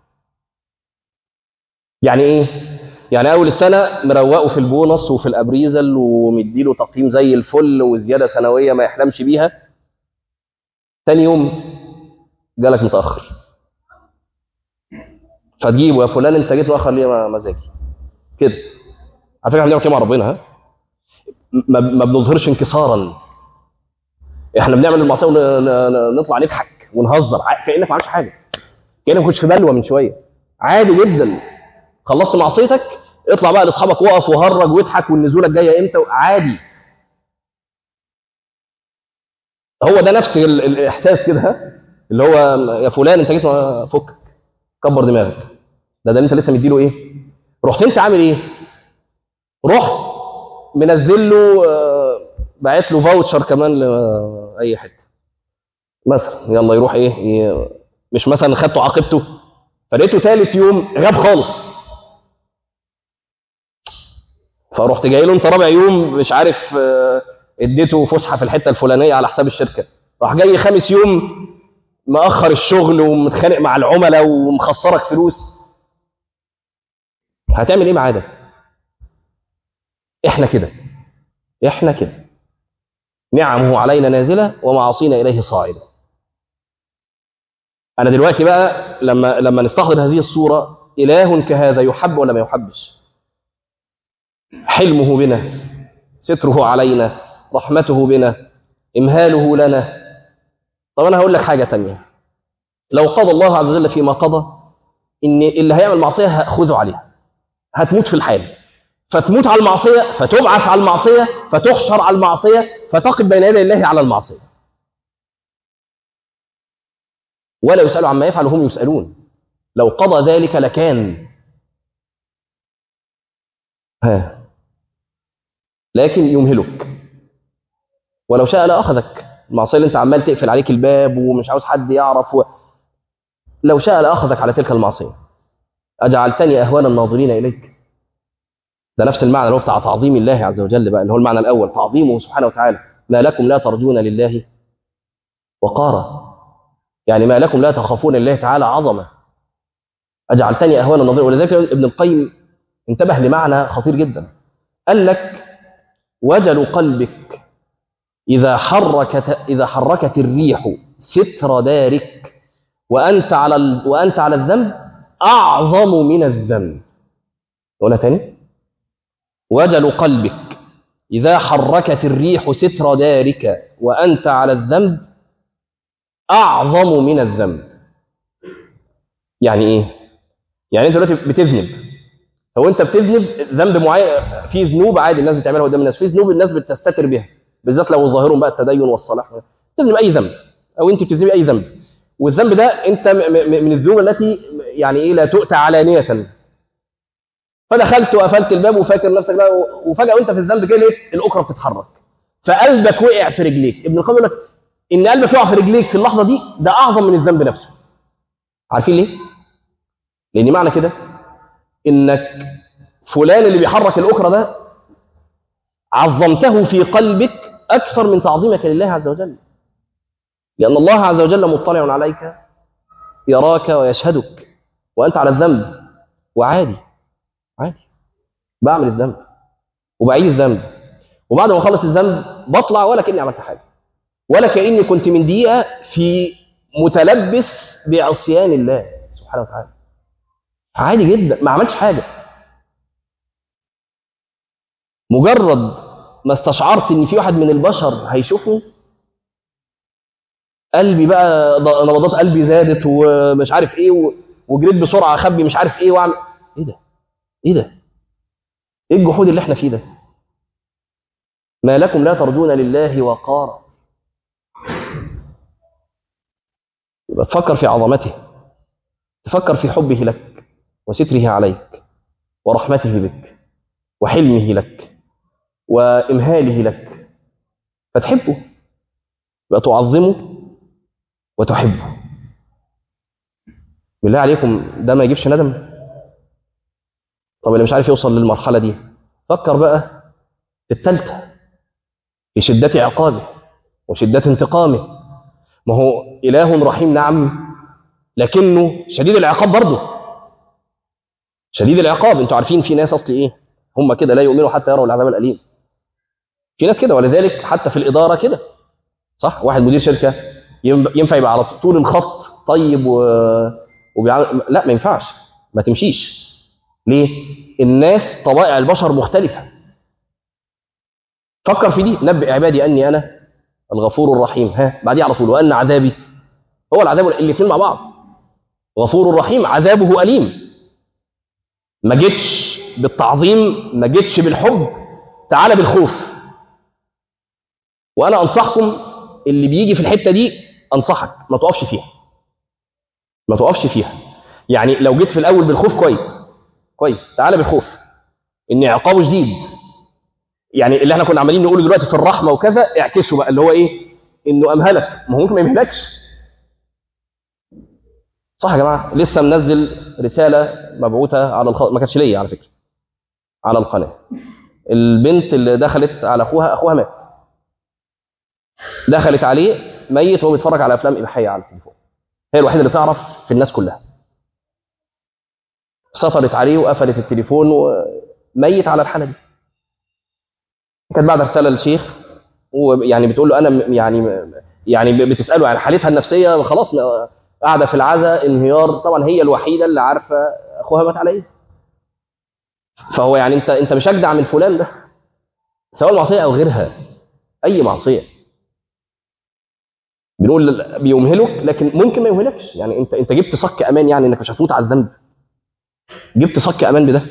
يعني ايه؟ يعني اول السنه مروقه في البونص وفي الابريزل ومديله تقييم زي الفل وزياده سنويه ما يحلمش بيها، ثاني يوم جالك متاخر، فتجيبه، يا فلان انت جيت متاخر ليه؟ مزاجي كده، على فكره احنا بنعمل كده مع ربنا، ها؟ ما ما بنظهرش انكسارا. احنا بنعمل المعصيه ونطلع نضحك ونهزر كانك ما عملتش حاجه، كانك ما كنتش في بلوه من شويه، عادي جدا. خلصت معصيتك اطلع بقى لاصحابك، وقف وهرج واضحك، والنزوله الجايه امتى، عادي. هو ده نفس ال- الاحساس كده، ها؟ اللي هو يا فلان انت جيت فك كبر دماغك، ده ده انت لسه مديله ايه؟ رحت انت عامل ايه؟ رحت منزل له، آه، باعت له فاوتشر كمان لاي حته مثلا، يلا يروح ايه, إيه مش مثلا خدته عاقبته فلقيته ثالث يوم غاب خالص، فرحت جاي له انت رابع يوم مش عارف، آه، اديته فسحه في الحته الفلانيه على حساب الشركه، راح جاي خامس يوم مأخر الشغل ومتخانق مع العملاء ومخسرك فلوس، هتعمل ايه معاه ده؟ احنا كده، احنا كده نعمه علينا نازله ومعاصينا اليه صاعده. انا دلوقتي بقى لما لما نستحضر هذه الصوره، اله كهذا يحب ولا ما يحبش؟ حلمه بنا، ستره علينا، رحمته بنا، امهاله لنا. طب انا هقول لك حاجه تانية، لو قضى الله عز وجل فيما قضى ان اللي هيعمل معصيه هاخذه عليها، هتموت في الحال، فتموت على المعصيه، فتبعث على المعصيه، فتحشر على المعصيه، فتقف بين يدي الله على المعصيه، ولا يسأل عما يفعل وهم يسألون. لو قضى ذلك لكان، ها، لكن يمهلك، ولو شاء لأخذك. المعصيه اللي انت عمال تقفل عليك الباب ومش عاوز حد يعرف و... لو شاء لأخذك على تلك المعصيه. أجعلتني أهوان الناظرين إليك، ده نفس المعنى اللي هو بتاع تعظيم الله عز وجل بقى، اللي هو المعنى الأول، تعظيمه سبحانه وتعالى. ما لكم لا ترجون لله وقارا، يعني ما لكم لا تخافون لله تعالى عظمة. أجعلتني أهوان الناظرين. ولذلك ابن القيم انتبه لمعنى خطير جدا، قال لك وجل قلبك إذا حركت إذا حركت الريح ستر دارك وأنت على ال... وأنت على الذنب أعظم من الذنب. نقولها تاني، وجل قلبك إذا حركت الريح ستر دارك وأنت على الذنب أعظم من الذنب. يعني إيه؟ يعني أنت دلوقتي بتذنب، هو أنت بتذنب ذنب معين، في ذنوب عادي الناس بتعملها قدام الناس، في ذنوب الناس بتستتر بها، بالذات لو ظاهرهم بقى التدين والصلاح، تذنب أي ذنب أو أنت بتذنب أي ذنب، والذنب ده أنت من الذنوب التي يعني إيه لا تؤتى علانية، فدخلت وقفلت الباب وفاكر نفسك بقى، وفجأة وأنت في الذنب كده لقيت الأكرة بتتحرك، فقلبك وقع في رجليك. ابن القيم يقول لك ان قلبك يقع في رجليك في اللحظه دي ده اعظم من الذنب نفسه. عارفين ليه؟ لان معنى كده انك فلان اللي بيحرك الاكره ده عظمته في قلبك اكثر من تعظيمك لله عز وجل، لان الله عز وجل مطلع عليك، يراك ويشهدك وانت على الذنب، وعادي عادي بعمل الذنب وبعيد الذنب، وبعد ما اخلص الذنب بطلع ولا كاني عملت حاجه، ولا كاني كنت من دقيقه في متلبس بعصيان الله سبحانه وتعالى، عادي جدا ما عملتش حاجه. مجرد ما استشعرت ان في واحد من البشر هيشوفني، قلبي بقى نبضات قلبي زادت ومش عارف ايه، وجريت بسرعه اخبي مش عارف ايه واعمل ايه ده ايه ده ايه الجحود اللي احنا فيه ده؟ ما لكم لا ترجون لله وقارا. يبقى تفكر في عظمته، تفكر في حبه لك وستره عليك ورحمته بك وحلمه لك وإمهاله لك، فتحبه، يبقى تعظمه وتحبه. بالله عليكم ده ما يجيبش ندم؟ طب اللي مش عارف يوصل للمرحلة دي، فكر بقى في الثالثة، في شدة عقابه وشدة انتقامه. ما هو إله رحيم نعم، لكنه شديد العقاب برضه، شديد العقاب. انتوا عارفين في ناس اصل ايه، هم كده لا يؤمنوا حتى يروا العذاب الأليم، في ناس كده. ولذلك حتى في الإدارة كده، صح؟ واحد مدير شركة ينفع يبقى على طول الخط طيب و... وبيعمل... لا ما ينفعش، ما تمشيش. ليه؟ الناس طبائع البشر مختلفة. فكر في دي، نبئ عبادي أني أنا الغفور الرحيم، ها بعديه على طول وأن عذابي هو العذاب، الاثنين مع بعض. غفور رحيم، عذابه أليم. ما جيتش بالتعظيم، ما جيتش بالحب، تعال بالخوف. وأنا أنصحكم اللي بيجي في الحتة دي، أنصحك ما تقفش فيها، ما تقفش فيها. يعني لو جيت في الأول بالخوف كويس كويس، تعال بالخوف إن عقابه شديد. يعني اللي احنا كنا عمالين نقوله دلوقتي في الرحمة وكذا، اعكسه بقى اللي هو إيه؟ إنه أمهلك، ما هو ممكن ما يمهلكش. صح يا جماعة؟ لسه منزل رسالة مبعوثة على الخ... ما كانتش ليا على فكرة، على القناة. البنت اللي دخلت على أخوها، أخوها مات، دخلت عليه ميت وهو بيتفرج على أفلام إباحية على التليفون. هي الوحيدة اللي تعرف في الناس كلها. سطرت عليه وقفلت التليفون وميت على الحالة دي. كانت بعد رسالة للشيخ ويعني بتقول له أنا يعني يعني بتسأله عن حالتها النفسية، خلاص قاعدة في العزاء انهيار. طبعا هي الوحيدة اللي عارفة أخوها مات على إيه. فهو يعني أنت أنت مش أجدع من فلان ده، سواء معصية أو غيرها، أي معصية. بنقول بيمهلك لكن ممكن ما يمهلكش. يعني أنت أنت جبت صك أمان، يعني إنك مش هتموت على الذنب، جبت صك أمان بده.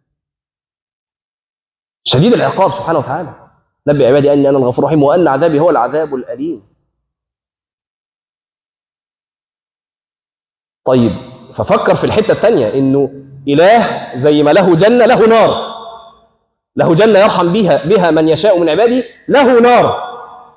شديد العقاب سبحانه وتعالى. نبئ عبادي أني أنا الغفور الرحيم وأن عذابي هو العذاب الأليم. طيب ففكر في الحتة الثانية، إنه إله زي ما له جنة له نار. له جنة يرحم بها بها من يشاء من عباده، له نار.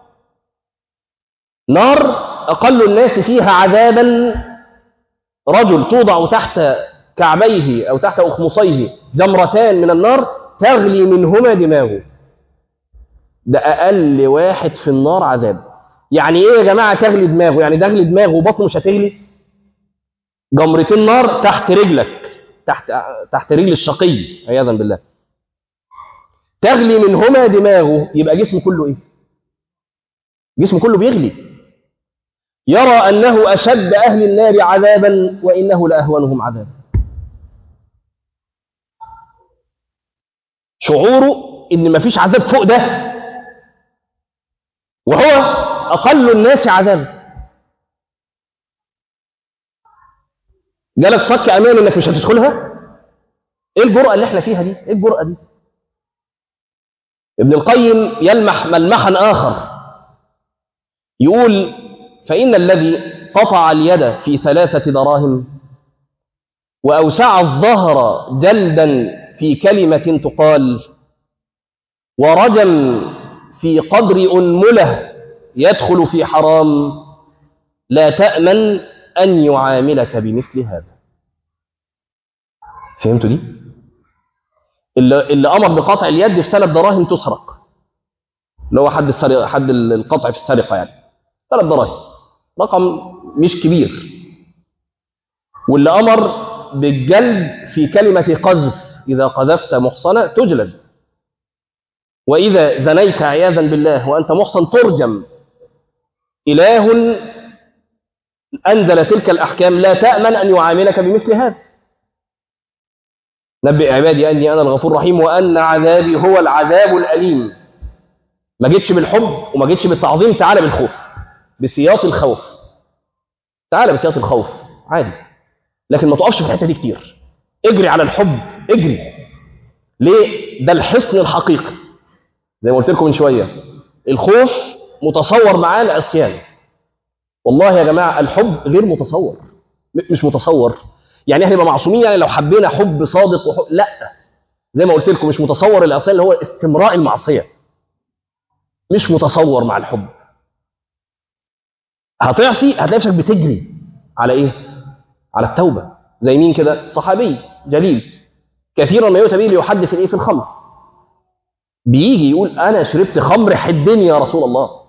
نار أقل الناس فيها عذابا رجل توضع تحت كعبيه أو تحت أخمصيه جمرتان من النار تغلي منهما دماغه. ده أقل واحد في النار عذاب. يعني إيه يا جماعة تغلي دماغه؟ يعني تغلي دماغه وبطنه مش هتغلي؟ جمرتين نار تحت رجلك، تحت تحت رجل الشقي عياذا بالله، تغلي منهما دماغه. يبقى جسمه كله إيه؟ جسمه كله بيغلي. يرى أنه أشد أهل النار عذابا وإنه لأهونهم عذابا. شعوره إن مفيش عذاب فوق ده، وهو أقل الناس عذابا. جالك صك أمان إنك مش هتدخلها؟ إيه الجرأة اللي إحنا فيها دي؟ إيه الجرأة دي؟ ابن القيم يلمح ملمحا آخر، يقول فإن الذي قطع اليد في ثلاثة دراهم وأوسع الظهر جلدا في كلمة تقال ورجم في قدر أنملة يدخل في حرام، لا تأمن أن يعاملك بمثل هذا. فهمتوا دي؟ اللي, اللي أمر بقطع اليد في ثلاث دراهم تسرق، اللي هو حد السرقة، حد القطع في السرقة، يعني ثلاث دراهم، رقم مش كبير. واللي أمر بالجلد في كلمة قذف، إذا قذفت محصنة تجلد، وإذا زنيت عياذا بالله وأنت محصن ترجم. إله أنزل تلك الأحكام لا تأمن أن يعاملك بمثل هذا. نبئ عبادي أني أنا الغفور الرحيم وأن عذابي هو العذاب الأليم. ما جيتش بالحب وما جيتش بالتعظيم، تعال بالخوف، بسياط الخوف. تعال بسياط الخوف عادي، لكن ما تقفش في الحتة دي كتير. اجري على الحب، اجري. ليه؟ ده الحصن الحقيقي. زي ما قلت لكم من شوية، الخوف متصور معاه العصيان. والله يا جماعة الحب غير متصور، مش متصور. يعني احنا نبقى معصومين يعني لو حبينا حب صادق وحب، لا. زي ما قلت لكم مش متصور العصيان اللي هو استمراء المعصية، مش متصور مع الحب. هتعصي هتلاقي نفسك بتجري على ايه؟ على التوبة. زي مين كده؟ صحابي جليل كثيرا ما يؤتى به ليحدث الايه في الخمر، بيجي يقول انا شربت خمر حدني يا رسول الله.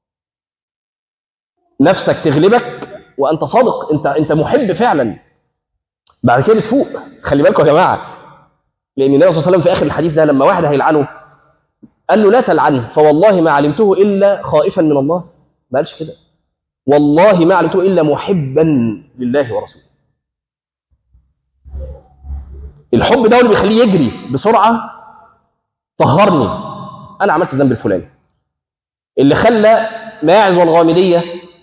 نفسك تغلبك وانت صادق، انت انت محب فعلا. بعد كده تفوق. خلي بالكم يا جماعه، لان النبي صلى الله عليه وسلم في اخر الحديث ده لما واحد هيلعنه قال له لا تلعنه فوالله ما علمته الا خائفا من الله. ما قالش كده، والله ما علمته الا محبا لله ورسوله. الحب ده اللي بيخليه يجري بسرعه طهرني، انا عملت الذنب الفلاني. اللي خلى ماعز والغامديه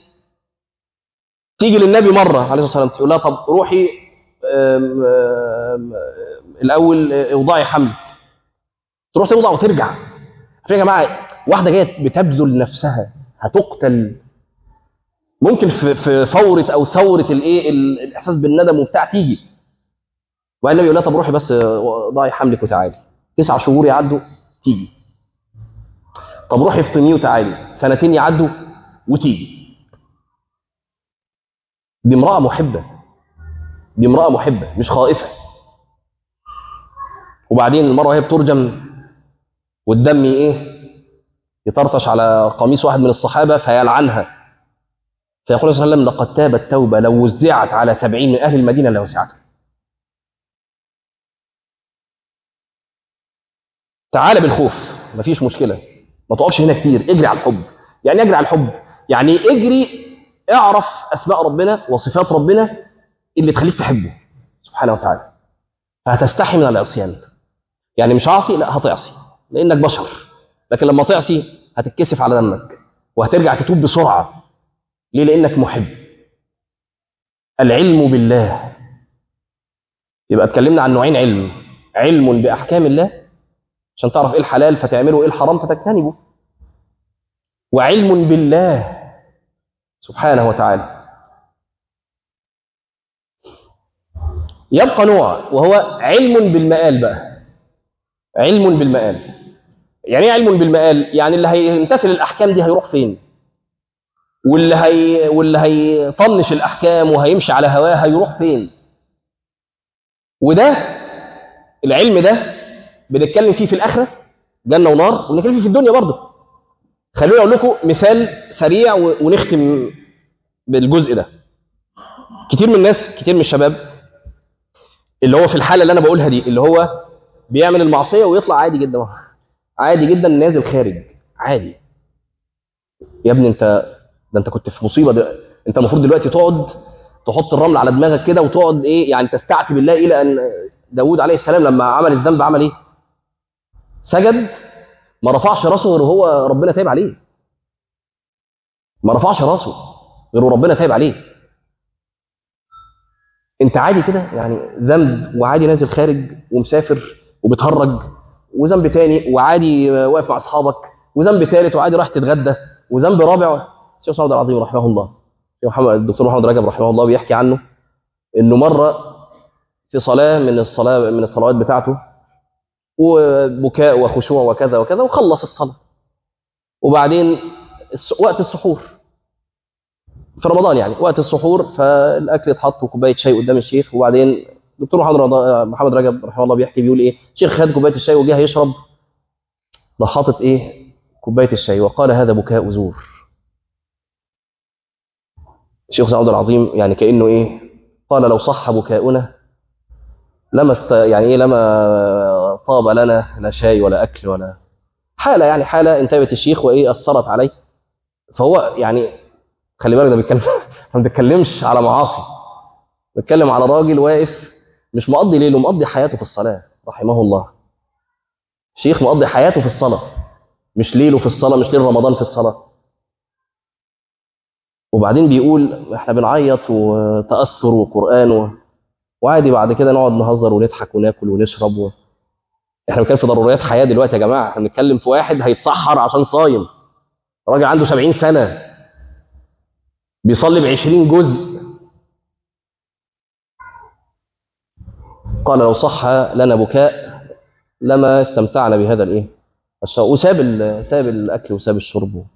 تيجي للنبي مره عليه الصلاه والسلام تقول لها طب روحي آم آم الاول اوضعي حملك، تروح توضع وترجع. عشان يا جماعه واحده جايه بتبذل نفسها هتقتل، ممكن في في فوره او ثوره الايه الاحساس بالندم وبتاع تيجي، وبعدين النبي يقول لها طب روحي بس ضعي حملك وتعالي. تسع شهور يعدوا تيجي. طب روحي افطميه وتعالي. سنتين يعدوا وتيجي. دي امراه محبه، دي امراه محبه مش خائفه. وبعدين المره وهي بترجم والدم ايه يطرطش على قميص واحد من الصحابه فيلعنها، فيقول صلى الله عليه وسلم لقد تابت توبه لو وزعت على سبعين من اهل المدينه لوسعتها. تعال بالخوف مفيش مشكله، ما تقفش هنا كتير، اجري على الحب. يعني اجري على الحب يعني اجري اعرف اسماء ربنا وصفات ربنا اللي تخليك تحبه سبحانه وتعالى، فهتستحي من العصيان. يعني مش عاصي، لا هتعصي لانك بشر، لكن لما تعصي هتتكسف على ذنبك وهترجع تتوب بسرعه. ليه؟ لانك محب. العلم بالله، يبقى اتكلمنا عن نوعين علم: علم باحكام الله عشان تعرف ايه الحلال فتعمله، ايه الحرام فتجتنبه، وعلم بالله سبحانه وتعالى. يبقى نوع وهو علم بالمآل. بقى علم بالمآل يعني ايه علم بالمآل؟ يعني اللي هيمتثل الاحكام دي هيروح فين، واللي هي واللي هيطنش الاحكام وهيمشي على هواه هيروح فين. وده العلم ده بنتكلم فيه في الاخره جنه ونار، وبنتكلم فيه في الدنيا برضه. خلوني اقول لكم مثال سريع ونختم بالجزء ده. كتير من الناس، كتير من الشباب اللي هو في الحاله اللي انا بقولها دي، اللي هو بيعمل المعصيه ويطلع عادي جدا، عادي جدا نازل خارج عادي. يا ابني انت ده انت كنت في مصيبه ده. انت المفروض دلوقتي تقعد تحط الرمل على دماغك كده وتقعد ايه يعني تستعتب بالله، الى ان داود عليه السلام لما عمل الذنب عمل ايه؟ سجد، ما رفعش راسه غير هو ربنا تاب عليه. ما رفعش راسه غير ربنا تاب عليه. انت عادي كده يعني ذنب وعادي نازل خارج ومسافر وبتهرج، وذنب تاني وعادي واقف مع اصحابك، وذنب ثالث وعادي رايح تتغدى، وذنب رابع. الشيخ محمد العظيم رحمه الله، الدكتور محمد رجب رحمه الله بيحكي عنه انه مره في صلاه من الصلاه من الصلوات بتاعته، وبكاء وخشوع وكذا وكذا، وخلص الصلاه. وبعدين وقت السحور في رمضان، يعني وقت السحور، فالاكل اتحط وكوبايه شاي قدام الشيخ. وبعدين الدكتور محمد محمد رجب رحمه الله بيحكي بيقول ايه: الشيخ خد كوبايه الشاي وجه يشرب، راح حاطط ايه كوبايه الشاي وقال: هذا بكاء زور. الشيخ سعود العظيم يعني كانه ايه قال: لو صح بكاؤنا لما است... يعني ايه لما طاب لنا لا شاي ولا اكل ولا حاله، يعني حاله انتبهت الشيخ وايه اثرت عليه. فهو يعني خلي بالك ده بيتكلم ما بيتكلمش على معاصي، بيتكلم على راجل واقف مش مقضي ليله، مقضي حياته في الصلاه رحمه الله. شيخ مقضي حياته في الصلاه، مش ليله في الصلاه، مش ليل رمضان في الصلاه. وبعدين بيقول احنا بنعيط وتاثر وقران و... وعادي بعد كده نقعد نهزر ونضحك وناكل ونشرب و... احنا بنتكلم في ضروريات حياه دلوقتي يا جماعه. احنا بنتكلم في واحد هيتسحر عشان صايم، راجل عنده سبعين سنه بيصلي بعشرين جزء. قال: لو صح لنا بكاء لما استمتعنا بهذا الايه الشرب. وساب ال... ساب الاكل وساب الشرب.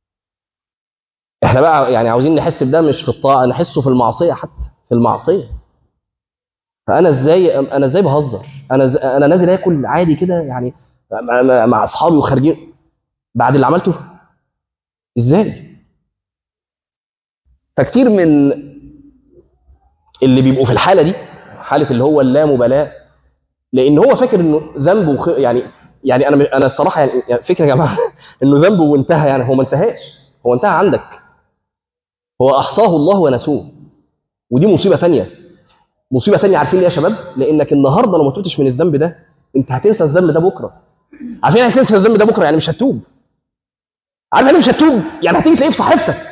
احنا بقى يعني عاوزين نحس بده مش في الطاعه، نحسه في المعصيه، حتى في المعصيه. فانا ازاي انا ازاي بهزر، انا ز... انا نازل اكل عادي كده يعني مع, مع اصحابي وخارجين بعد اللي عملته، ازاي؟ فكتير من اللي بيبقوا في الحاله دي، حاله اللي هو اللامبالاه، لان هو فاكر انه ذنبه وخ... يعني يعني انا انا الصراحه يعني فكره يا جماعه انه ذنبه وانتهى. يعني هو ما انتهاش، هو انتهى عندك، هو احصاه الله ونسوه، ودي مصيبه ثانيه. مصيبه ثانيه عارفين ليه يا شباب؟ لانك النهارده لو ما تبتش من الذنب ده انت هتنسى الذنب ده بكره. عارفين يعني هتنسى الذنب ده بكره؟ يعني مش هتتوب. عارف يعني مش هتتوب؟ يعني هتيجي تلاقيه في صحيفتك.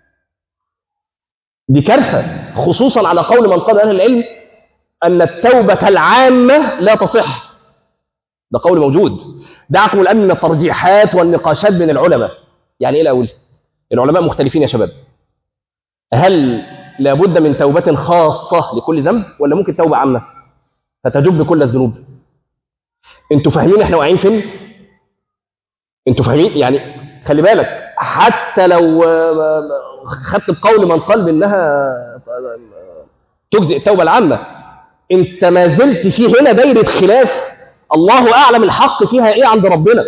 دي كارثه، خصوصا على قول من قال اهل العلم ان التوبه العامه لا تصح. ده قول موجود. دعكم الان من الترجيحات والنقاشات بين العلماء. يعني ايه الاول؟ العلماء مختلفين يا شباب. هل لابد من توبه خاصه لكل ذنب ولا ممكن توبه عامه فتجب كل الذنوب؟ انتوا فاهمين احنا واقعين فين؟ انتوا فاهمين؟ يعني خلي بالك، حتى لو خدت بقول من قال بانها تجزئ التوبه العامه، انت ما زلت في هنا دايره خلاف، الله اعلم الحق فيها ايه عند ربنا.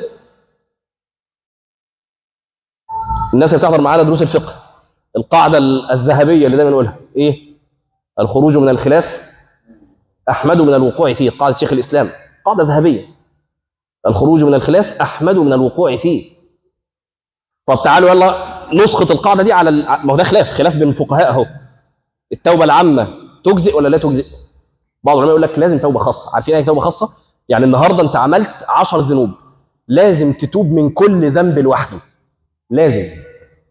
الناس اللي بتحضر معانا دروس الفقه، القاعده الذهبيه اللي دايما نقولها ايه؟ الخروج من الخلاف احمد من الوقوع فيه. قاعده شيخ الاسلام، قاعده ذهبيه. الخروج من الخلاف احمد من الوقوع فيه. طب تعالوا يلا نسقط القاعده دي على ال... ما هو ده خلاف خلاف بين الفقهاء اهو. التوبه العامه تجزئ ولا لا تجزئ؟ بعض العلماء يقول لك لازم توبه خاصه. عارفين ايه توبه خاصه؟ يعني النهارده انت عملت عشر ذنوب، لازم تتوب من كل ذنب لوحده، لازم.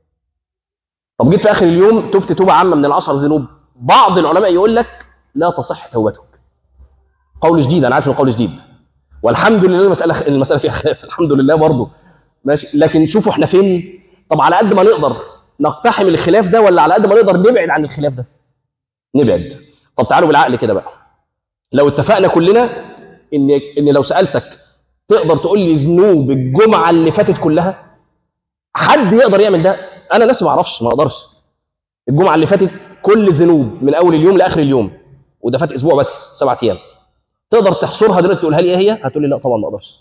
طب جيت في اخر اليوم تبت توبه عامه من العشر ذنوب، بعض العلماء يقول لك لا تصح توبتك. قول جديد، انا عارف انه قول جديد، والحمد لله المساله المساله فيها خلاف، الحمد لله برضه ماشي. لكن شوفوا احنا فين. طب على قد ما نقدر نقتحم الخلاف ده ولا على قد ما نقدر نبعد عن الخلاف ده؟ نبعد. طب تعالوا بالعقل كده بقى، لو اتفقنا كلنا ان ان لو سالتك تقدر تقول لي ذنوب الجمعه اللي فاتت كلها، حد يقدر يعمل ده؟ انا نفسي ما اعرفش، ما اقدرش. الجمعه اللي فاتت كل ذنوب من اول اليوم لاخر اليوم، وده فات اسبوع بس، سبعة ايام، تقدر تحصرها دلوقتي تقولها لي ايه هي؟ هتقول لي لا طبعا ما اقدرش.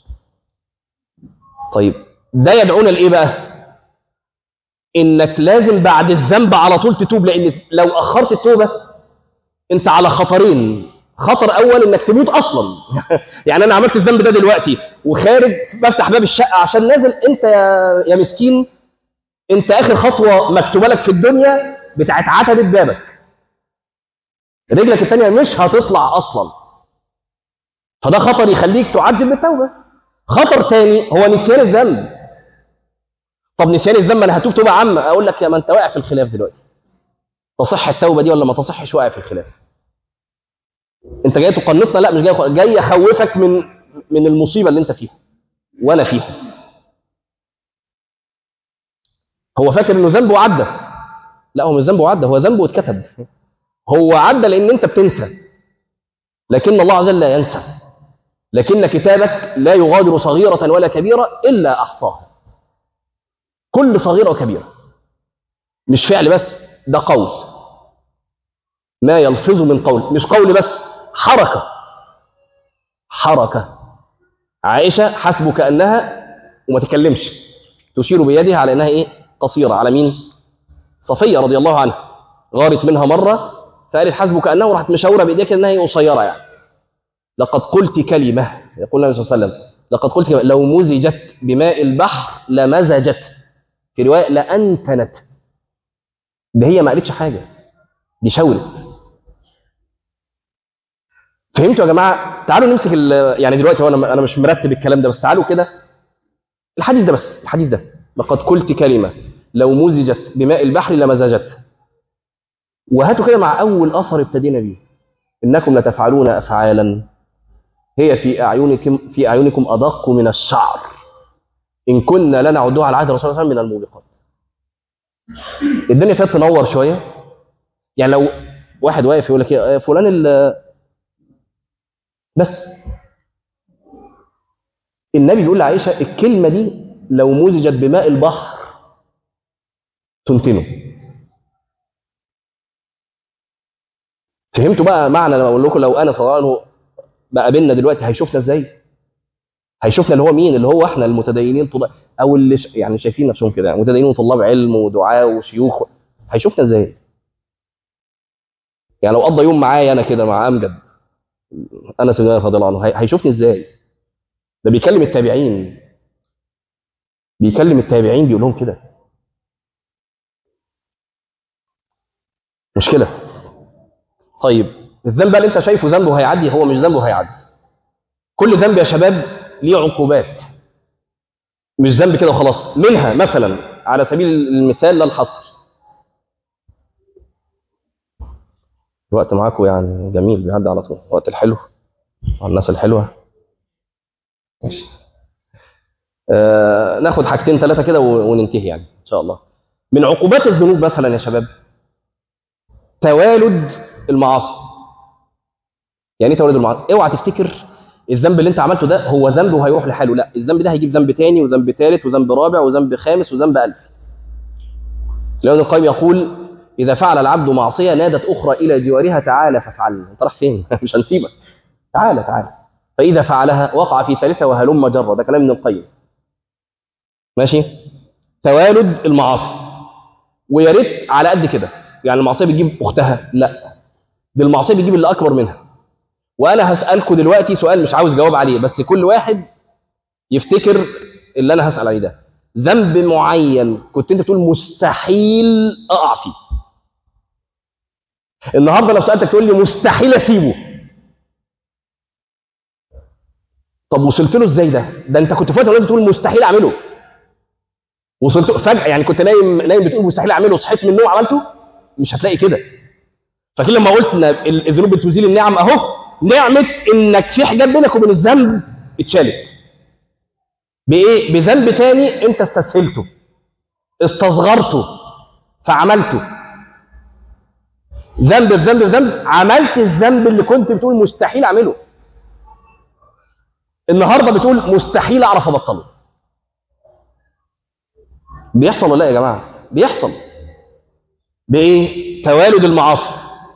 طيب ده يدعونا لايه بقى؟ انك لازم بعد الذنب على طول تتوب، لان لو اخرت التوبه انت على خطرين. خطر اول انك تموت اصلا يعني انا عملت الذنب ده دلوقتي وخارج بفتح باب الشقه عشان نازل، انت يا, يا مسكين، انت اخر خطوه مكتوبه لك في الدنيا بتاعت عتبه بابك، رجلك الثانيه مش هتطلع اصلا. فده خطر يخليك تعجل بالتوبه. خطر تاني هو نسيان الذنب. طب نسيان الذنب انا هتوب توبه عامه، اقول لك يا ما انت واقع في الخلاف دلوقتي، تصح التوبه دي ولا ما تصحش؟ واقع في الخلاف. انت جاي تقنطنا؟ لا مش جاي، جاي اخوفك من من المصيبه اللي انت فيها وانا فيها. هو فاكر انه ذنبه عدى. لا هو مش ذنبه عدى، هو ذنبه اتكتب. هو عدى لان انت بتنسى، لكن الله عز وجل لا ينسى. لكن كتابك لا يغادر صغيره ولا كبيره الا احصاها. كل صغيره وكبيره، مش فعل بس، ده قول. ما يلفظ من قول، مش قول بس، حركه. حركه. عائشه حسبك انها وما تكلمش، تشير بيدها على انها ايه؟ قصيره. على مين؟ صفيه رضي الله عنها، غارت منها مره فقالت حسبك انه، وراحت مشاوره بايديك انها هي قصيره يعني. لقد قلت كلمه، يقول النبي صلى الله عليه وسلم، لقد قلت كلمة لو مزجت بماء البحر لمزجت، في روايه لانتنت. ده هي ما قالتش حاجه، دي شاورت. فهمتوا يا جماعه؟ تعالوا نمسك يعني دلوقتي، هو انا انا مش مرتب الكلام ده، بس تعالوا كده الحديث ده، بس الحديث ده، لقد قلت كلمه لو مزجت بماء البحر لمزجت. وهاتوا كده مع اول اثر ابتدينا بيه، انكم لتفعلون افعالا هي في اعينكم في اعينكم ادق من الشعر ان كنا لنعدها على عهد الرسول صلى الله عليه وسلم من الموبقات. الدنيا كانت تنور شويه. يعني لو واحد واقف يقول لك ايه فلان ال بس النبي بيقول لعائشه الكلمه دي لو مزجت بماء البحر تنتنه. فهمتوا بقى معنى لما اقول لكم لو انا صلى الله عليه وسلم بقى بينا دلوقتي هيشوفنا ازاي؟ هيشوفنا اللي هو مين؟ اللي هو احنا المتدينين طلاب، او اللي ش... يعني شايفين نفسهم كده يعني متدينين وطلاب علم ودعاة وشيوخ. هيشوفنا ازاي؟ يعني لو قضى يوم معايا انا كده مع امجد انس بن مالك رضي الله عنه، هي... هيشوفني ازاي؟ ده بيكلم التابعين، بيكلم التابعين بيقول لهم كده. مشكله. طيب الذنب اللي انت شايفه ذنبه هيعدي هو مش ذنبه هيعدي. كل ذنب يا شباب ليه عقوبات، مش ذنب كده وخلاص. منها مثلا على سبيل المثال لا الحصر، الوقت معاكم يعني جميل بيعدي على طول، وقت الحلو على الناس الحلوه. ماشي. آه ناخد حاجتين ثلاثه كده وننتهي يعني ان شاء الله. من عقوبات الذنوب مثلا يا شباب توالد المعاصي. يعني ايه توالد المعاصي؟ اوعى تفتكر الذنب اللي انت عملته ده هو ذنب وهيروح لحاله، لا، الذنب ده هيجيب ذنب تاني وذنب ثالث وذنب رابع وذنب خامس وذنب ألف. لأن ابن القيم يقول إذا فعل العبد معصية نادت أخرى إلى جوارها تعالى فافعل. أنت رايح فين؟ مش هنسيبك، تعالى تعالى. فإذا فعلها وقع في ثالثة وهلم جرة. ده كلام ابن القيم. ماشي. توالد المعاصي، ويا ريت على قد كده. يعني المعصية بتجيب أختها؟ لا، دي المعصية بتجيب اللي أكبر منها. وأنا هسألكم دلوقتي سؤال مش عاوز جواب عليه، بس كل واحد يفتكر اللي أنا هسأل عليه ده. ذنب معين كنت أنت تقول مستحيل أقع فيه، النهارده لو سألتك تقول لي مستحيل أسيبه. طب وصلت له ازاي ده؟ ده انت كنت فاكر انت تقول مستحيل اعمله، وصلت فجأة. يعني كنت نايم نايم بتقول مستحيل اعمله، صحيت من النوم عملته؟ مش هتلاقي كده. فكده لما قلت ان الذنوب بتزيل النعم، اهو نعمه انك في حجاب بينك وبين الذنب اتشالت. بايه؟ بذنب تاني انت استسهلته استصغرته فعملته. ذنب في ذنب في ذنب عملت الذنب اللي كنت بتقول مستحيل اعمله، النهارده بتقول مستحيل اعرف ابطله. بيحصل ولا لا يا جماعه؟ بيحصل. بايه؟ توالد المعاصي.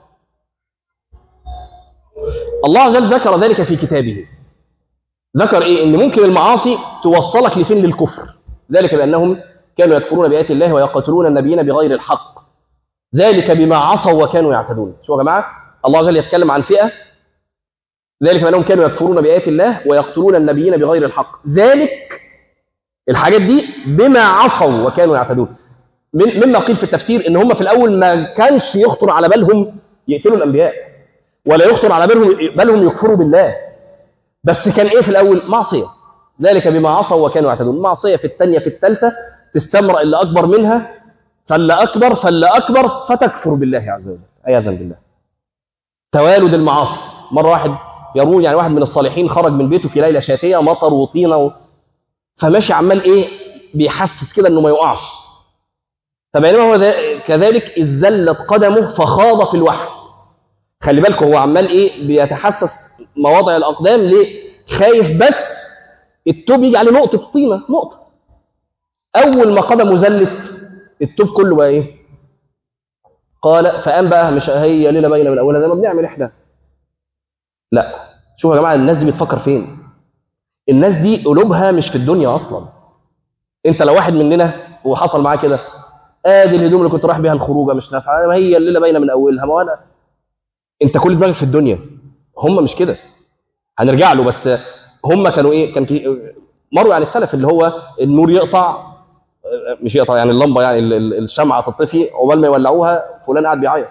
الله عز وجل ذكر ذلك في كتابه. ذكر ايه؟ ان ممكن المعاصي توصلك لفين؟ للكفر. ذلك بانهم كانوا يكفرون بآيات الله ويقتلون النبيين بغير الحق، ذلك بما عصوا وكانوا يعتدون. شوفوا يا جماعه، الله عز وجل يتكلم عن فئه، ذلك بانهم كانوا يكفرون بآيات الله ويقتلون النبيين بغير الحق، ذلك الحاجات دي بما عصوا وكانوا يعتدون. من مما قيل في التفسير ان هم في الاول ما كانش يخطر على بالهم يقتلوا الانبياء، ولا يخطر على بالهم بالهم يكفروا بالله، بس كان ايه في الاول؟ معصيه. ذلك بما عصوا وكانوا يعتدون. معصيه في الثانيه في الثالثه تستمر اللي اكبر منها، فاللي اكبر فاللي اكبر فتكفر بالله عز وجل عياذا بالله. توالد المعاصي. مره واحد يروي يعني واحد من الصالحين خرج من بيته في ليله شاتيه مطر وطينه و... فماشي عمال ايه؟ بيحسس كده انه ما يقعش. فبينما هو كذلك إذ زلت قدمه فخاض في الوحل. خلي بالكم هو عمال ايه؟ بيتحسس مواضع الاقدام. ليه؟ خايف بس التوب يجي عليه نقطه طينه، نقطه. اول ما قدمه زلت التوب كله بقى ايه؟ قال فقام بقى. مش هي ليله باينه من اولها زي ما بنعمل احنا، لا. شوفوا يا جماعه الناس دي بتفكر فين. الناس دي قلوبها مش في الدنيا اصلا. انت لو واحد مننا وحصل معاه كده، ادي الهدوم اللي كنت رايح بيها الخروجه مش نافعه، ما هي الليله باينه من اولها، ما انا انت كل دماغك في الدنيا. هم مش كده، هنرجع له. بس هم كانوا ايه؟ كان مروا يعني السلف اللي هو النور يقطع، مش يقطع يعني اللمبه، يعني الشمعه تطفي عقبال ما يولعوها فلان قاعد بيعيط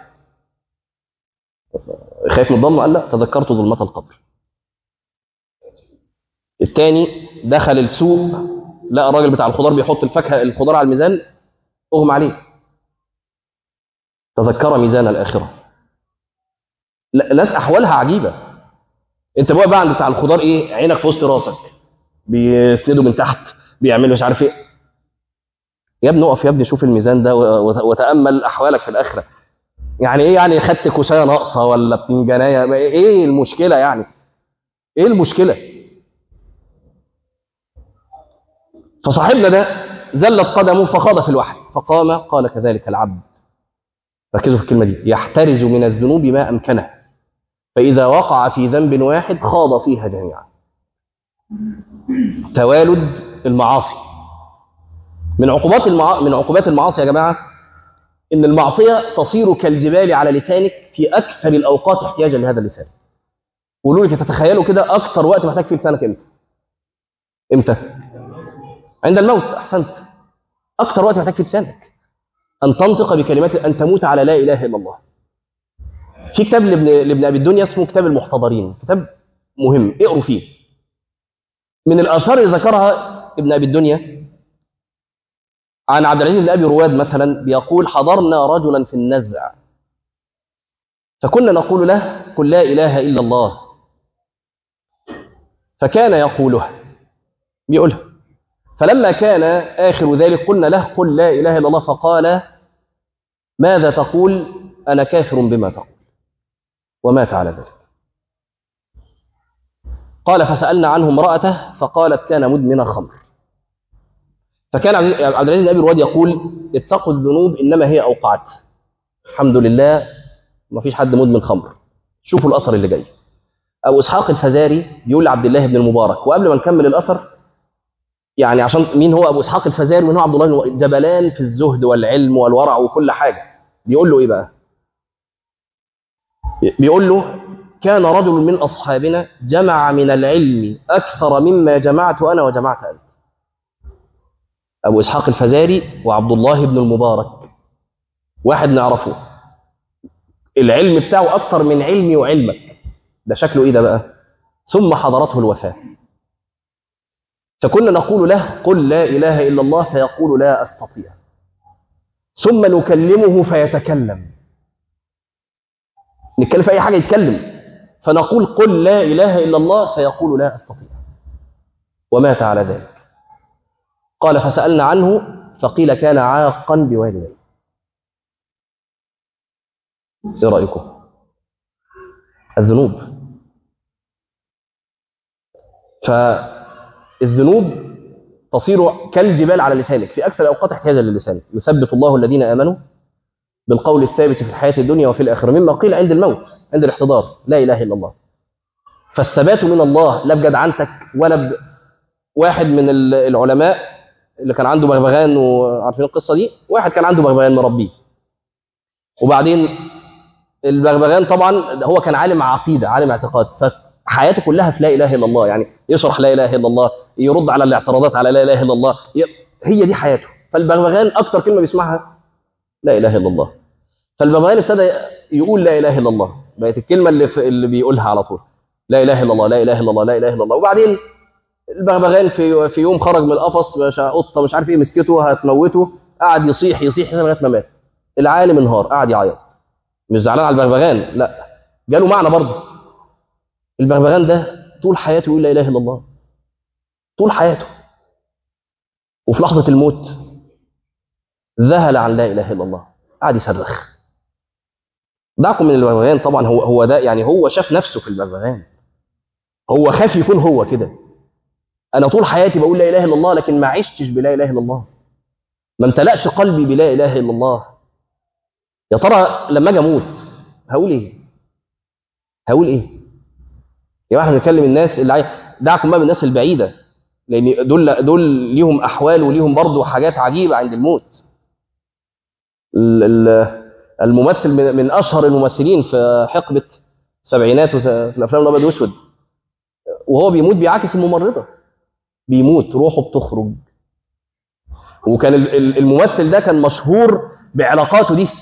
خايف من الضلمه. قال لا، تذكرت ظلمه القبر. الثاني دخل السوق لقى الراجل بتاع الخضار بيحط الفاكهه الخضار على الميزان، اغمى عليه، تذكر ميزان الاخره. ناس احوالها عجيبه. انت بقى بقى عند بتاع الخضار ايه؟ عينك في وسط راسك، بيسندوا من تحت، بيعملوا مش عارف ايه. يا ابني اقف يا ابني، شوف الميزان ده وتامل احوالك في الاخره. يعني ايه يعني خدت كوسايه ناقصه ولا بتنجانيه؟ ايه المشكله يعني؟ ايه المشكله؟ فصاحبنا ده زلت قدمه فخاض في الوحل فقام قال كذلك العبد. ركزوا في الكلمه دي، يحترز من الذنوب ما امكنه، فاذا وقع في ذنب واحد خاض فيها جميعا. توالد المعاصي. من عقوبات المع... من عقوبات المعاصي يا جماعه ان المعصيه تصير كالجبال على لسانك في اكثر الاوقات احتياجا لهذا اللسان. قولوا لي تتخيلوا كده اكثر وقت محتاج فيه لسانك امتى؟ امتى؟ عند الموت. احسنت. اكثر وقت محتاج فيه لسانك ان تنطق بكلمات، ان تموت على لا اله الا الله. في كتاب لابن لابن ابي الدنيا اسمه كتاب المحتضرين، كتاب مهم اقروا فيه. من الاثار اللي ذكرها ابن ابي الدنيا عن عبد العزيز بن ابي رواد مثلا، بيقول حضرنا رجلا في النزع فكنا نقول له قل لا اله الا الله، فكان يقولها بيقولها، فلما كان اخر ذلك قلنا له قل لا اله الا الله، فقال ماذا تقول؟ انا كافر بما تقول، ومات على ذلك. قال فسالنا عنه امراته فقالت كان مدمن خمر. فكان عبد العزيز بن ابي رواد يقول اتقوا الذنوب انما هي اوقعت. الحمد لله ما فيش حد مدمن خمر. شوفوا الاثر اللي جاي. ابو اسحاق الفزاري بيقول لعبد الله بن المبارك، وقبل ما نكمل الاثر يعني عشان مين هو ابو اسحاق الفزاري ومين هو عبد الله بن جبلان في الزهد والعلم والورع وكل حاجه، بيقول له ايه بقى؟ بيقول له كان رجل من اصحابنا جمع من العلم اكثر مما جمعت انا وجمعت انت. ابو اسحاق الفزاري وعبد الله بن المبارك واحد نعرفه، العلم بتاعه اكثر من علمي وعلمك، ده شكله ايه ده بقى؟ ثم حضرته الوفاه فكنا نقول له قل لا اله الا الله فيقول لا استطيع، ثم نكلمه فيتكلم، نتكلم في اي حاجه يتكلم، فنقول قل لا اله الا الله فيقول لا استطيع، ومات على ذلك. قال فسالنا عنه فقيل كان عاقا بوالديه. ايه رايكم؟ الذنوب، فالذنوب تصير كالجبال على لسانك في اكثر الاوقات احتياجا للسانك. يثبت الله الذين امنوا بالقول الثابت في الحياه الدنيا وفي الاخره، مما قيل عند الموت عند الاحتضار لا اله الا الله. فالثبات من الله لا بجدعنتك ولا ب... واحد من العلماء اللي كان عنده بغبغان، وعارفين القصه دي، واحد كان عنده بغبغان مربيه، وبعدين البغبغان طبعا هو كان عالم عقيده عالم اعتقاد، فحياته كلها في لا اله الا الله، يعني يشرح لا اله الا الله، يرد على الاعتراضات على لا اله الا الله، هي دي حياته. فالبغبغان اكتر كلمه بيسمعها لا اله الا الله، فالبغبغان ابتدى يقول لا اله الا الله، بقت الكلمه اللي في اللي بيقولها على طول لا اله الا الله لا اله الا الله لا اله الا الله. وبعدين البغبغان في في يوم خرج من القفص، مش قطه مش عارف ايه مسكته هتموته، قعد يصيح يصيح لغايه ما مات. العالم انهار قعد يعيط، مش زعلان على البغبغان، لا جاله معنى برضه. البغبغان ده طول حياته يقول لا اله الا الله، طول حياته، وفي لحظه الموت ذهل عن لا اله الا الله، قعد يصرخ. دعكم من البغبغان طبعا، هو هو ده يعني هو شاف نفسه في البغبغان، هو خاف يكون هو كده. انا طول حياتي بقول لا اله الا الله لكن ما عشتش بلا اله الا الله، ما امتلأش قلبي بلا اله الا الله. يا ترى لما اجي اموت هقول ايه؟ هقول ايه؟ يا احنا بنتكلم الناس اللي عايز، دعكم بقى من الناس البعيده، لان دول دول ليهم احوال وليهم برضه حاجات عجيبه عند الموت. الممثل من اشهر الممثلين في حقبه السبعينات في الافلام الابيض والاسود، وهو بيموت بيعاكس الممرضه، بيموت روحه بتخرج. وكان الممثل ده كان مشهور بعلاقاته دي،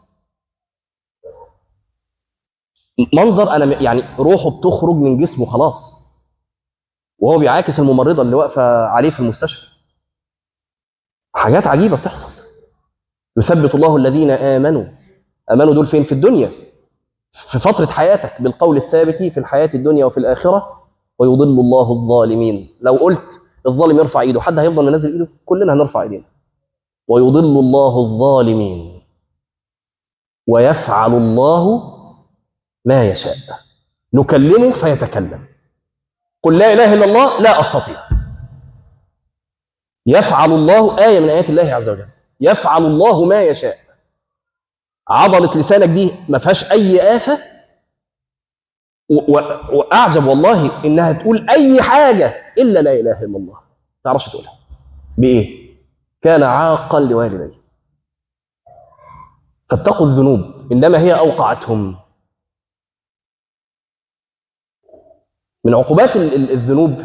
منظر انا يعني روحه بتخرج من جسمه خلاص، وهو بيعاكس الممرضه اللي واقفه عليه في المستشفى. حاجات عجيبه بتحصل. يثبت الله الذين امنوا، امنوا دول فين؟ في الدنيا، في فتره حياتك، بالقول الثابت في الحياه الدنيا وفي الاخره، ويضل الله الظالمين. لو قلت الظالم يرفع ايده، حد هيفضل منزل ايده؟ كلنا هنرفع ايدينا. ويضل الله الظالمين ويفعل الله ما يشاء. نكلمه فيتكلم، قل لا اله الا الله لا استطيع. يفعل الله آية من آيات الله عز وجل، يفعل الله ما يشاء. عضلة لسانك دي ما فيهاش أي آفة، وأعجب والله إنها تقول أي حاجة إلا لا إله إلا الله، ما تعرفش تقولها. بإيه؟ كان عاقا لوالديه. فاتقوا الذنوب إنما هي أوقعتهم. من عقوبات الذنوب،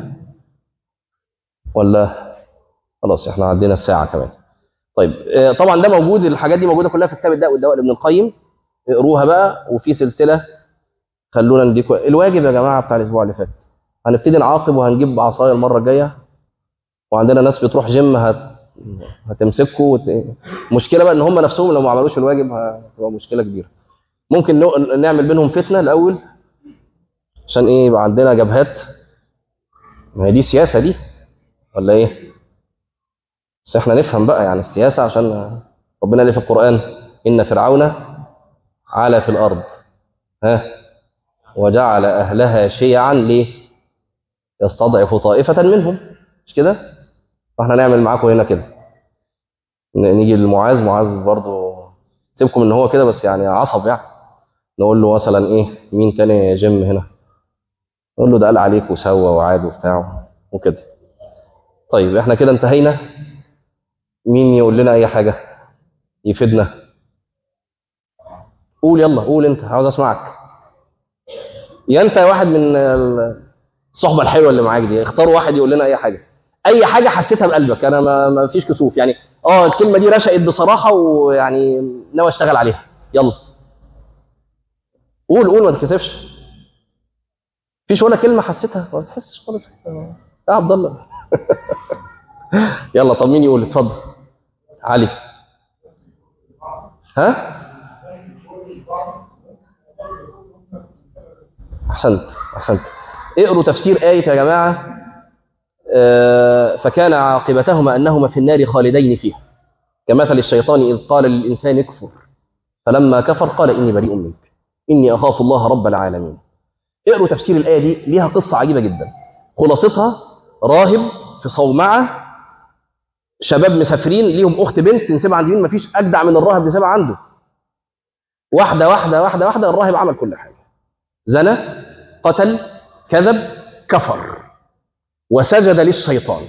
ولا خلاص احنا عدينا الساعة كمان. طيب طبعا ده موجود، الحاجات دي موجودة كلها في كتاب الداء والدواء لابن القيم، اقروها بقى، وفي سلسله خلونا نديكم الواجب يا جماعه بتاع الاسبوع اللي فات. هنبتدي نعاقب وهنجيب عصايه المره الجايه، وعندنا ناس بتروح جيم هت... هتمسكوا وت... مشكله بقى ان هم نفسهم لو ما عملوش الواجب هتبقى مشكله كبيره. ممكن نو... نعمل بينهم فتنه الاول عشان ايه يبقى عندنا جبهات. ما هي دي سياسه دي ولا ايه؟ بس احنا نفهم بقى يعني السياسه، عشان ربنا قال في القران ان فرعون علا في الارض ها وجعل اهلها شيعا ليه؟ يستضعف طائفه منهم، مش كده؟ فاحنا نعمل معاكم هنا كده، نيجي لمعاذ. معاذ برضو سيبكم ان هو كده بس يعني عصب يعني، نقول له مثلا ايه مين تاني جيم هنا، نقول له ده قال عليك وسوى وعاد وبتاع وكده. طيب احنا كده انتهينا. مين يقول لنا اي حاجه يفيدنا؟ قول يلا، قول انت، عاوز اسمعك. يا انت واحد من الصحبه الحلوه اللي معاك دي، اختار واحد يقول لنا اي حاجه، اي حاجه حسيتها بقلبك. انا ما, ما فيش كسوف يعني. اه الكلمه دي رشقت بصراحه ويعني ناوي اشتغل عليها. يلا قول قول، ما تكسفش. فيش ولا كلمه حسيتها؟ ما بتحسش خالص يا عبد الله؟ يلا طب مين يقول؟ اتفضل علي. ها احسنت احسنت. اقروا تفسير آية يا جماعة. آه فكان عاقبتهما أنهما في النار خالدين فيها كمثل الشيطان إذ قال للإنسان اكفر فلما كفر قال إني بريء منك إني أخاف الله رب العالمين. اقروا تفسير الآية دي، ليها قصة عجيبة جدا. خلاصتها راهب في صومعة، شباب مسافرين ليهم أخت بنت نسيبها عند مين؟ مفيش أجدع من الراهب نسيبها عنده. واحدة واحدة واحدة واحدة الراهب عمل كل حاجة، زنى، قتل، كذب، كفر، وسجد للشيطان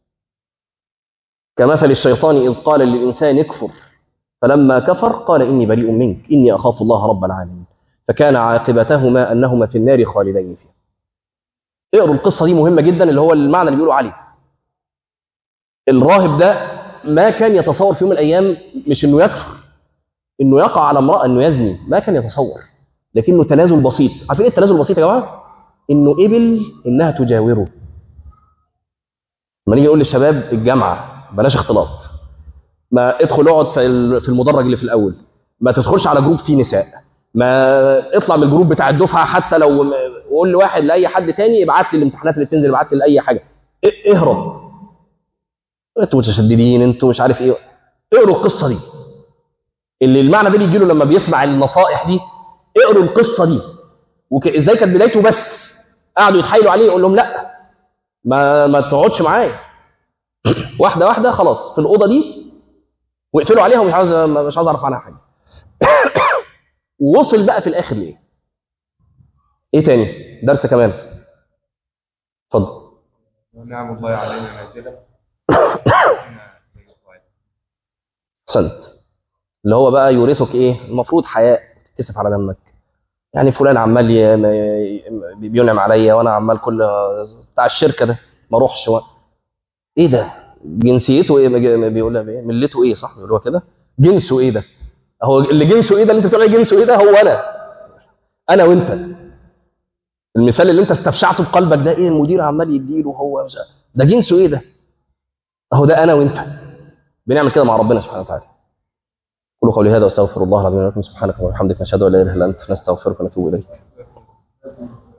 كمثل الشيطان إذ قال للإنسان اكفر فلما كفر قال إني بريء منك إني أخاف الله رب العالمين فكان عاقبتهما أنهما في النار خالدين فيها. اقروا القصة دي مهمة جدا، اللي هو المعنى اللي بيقولوا عليه. الراهب ده ما كان يتصور في يوم من الأيام مش إنه يكفر، إنه يقع على امرأة، إنه يزني، ما كان يتصور، لكنه تنازل بسيط. عارفين إيه التنازل البسيط يا جماعة؟ إنه قبل إنها تجاوره. لما نيجي نقول للشباب الجامعة بلاش اختلاط، ما ادخل اقعد في في المدرج اللي في الاول، ما تدخلش على جروب فيه نساء، ما اطلع من الجروب بتاع الدفعه، حتى لو قول لواحد لاي حد تاني ابعت لي الامتحانات اللي بتنزل، ابعت لي لاي حاجه، اهرب. انتوا متشددين، انتوا مش عارف ايه. اقروا القصه دي، اللي المعنى ده بيجي له لما بيسمع النصائح دي. اقروا القصه دي وازاي كانت بدايته، بس قعدوا يتحايلوا عليه يقول لهم لا ما ما تقعدش معايا. واحده واحده خلاص في الاوضه دي واقفلوا عليها ومش عاوز مش عاوز اعرف عنها حاجه. ووصل بقى في الاخر ليه؟ ايه تاني درس كمان؟ اتفضل. ونعم الله علينا نازله. احسنت. اللي هو بقى يورثك ايه؟ المفروض حياء، تتكسف على دمك. يعني فلان عمال ي- بينعم عليا وانا عمال كل بتاع الشركه ده ما اروحش و... ايه ده؟ جنسيته ايه؟ بيقول لها ايه؟ ملته ايه؟ صح بيقولوها كده. جنسه ايه ده؟ هو اللي جنسه ايه ده اللي انت بتقول عليه جنسه ايه ده؟ هو انا انا وانت. المثال اللي انت استبشعته بقلبك ده ايه؟ المدير عمال يديله هو مش... ده جنسه ايه ده؟ اهو ده انا وانت بنعمل كده مع ربنا سبحانه وتعالى. قولوا قولي هذا واستغفر الله العظيم لكم. سبحانك وبحمدك نشهد ان لا اله الا انت نستغفرك ونتوب اليك.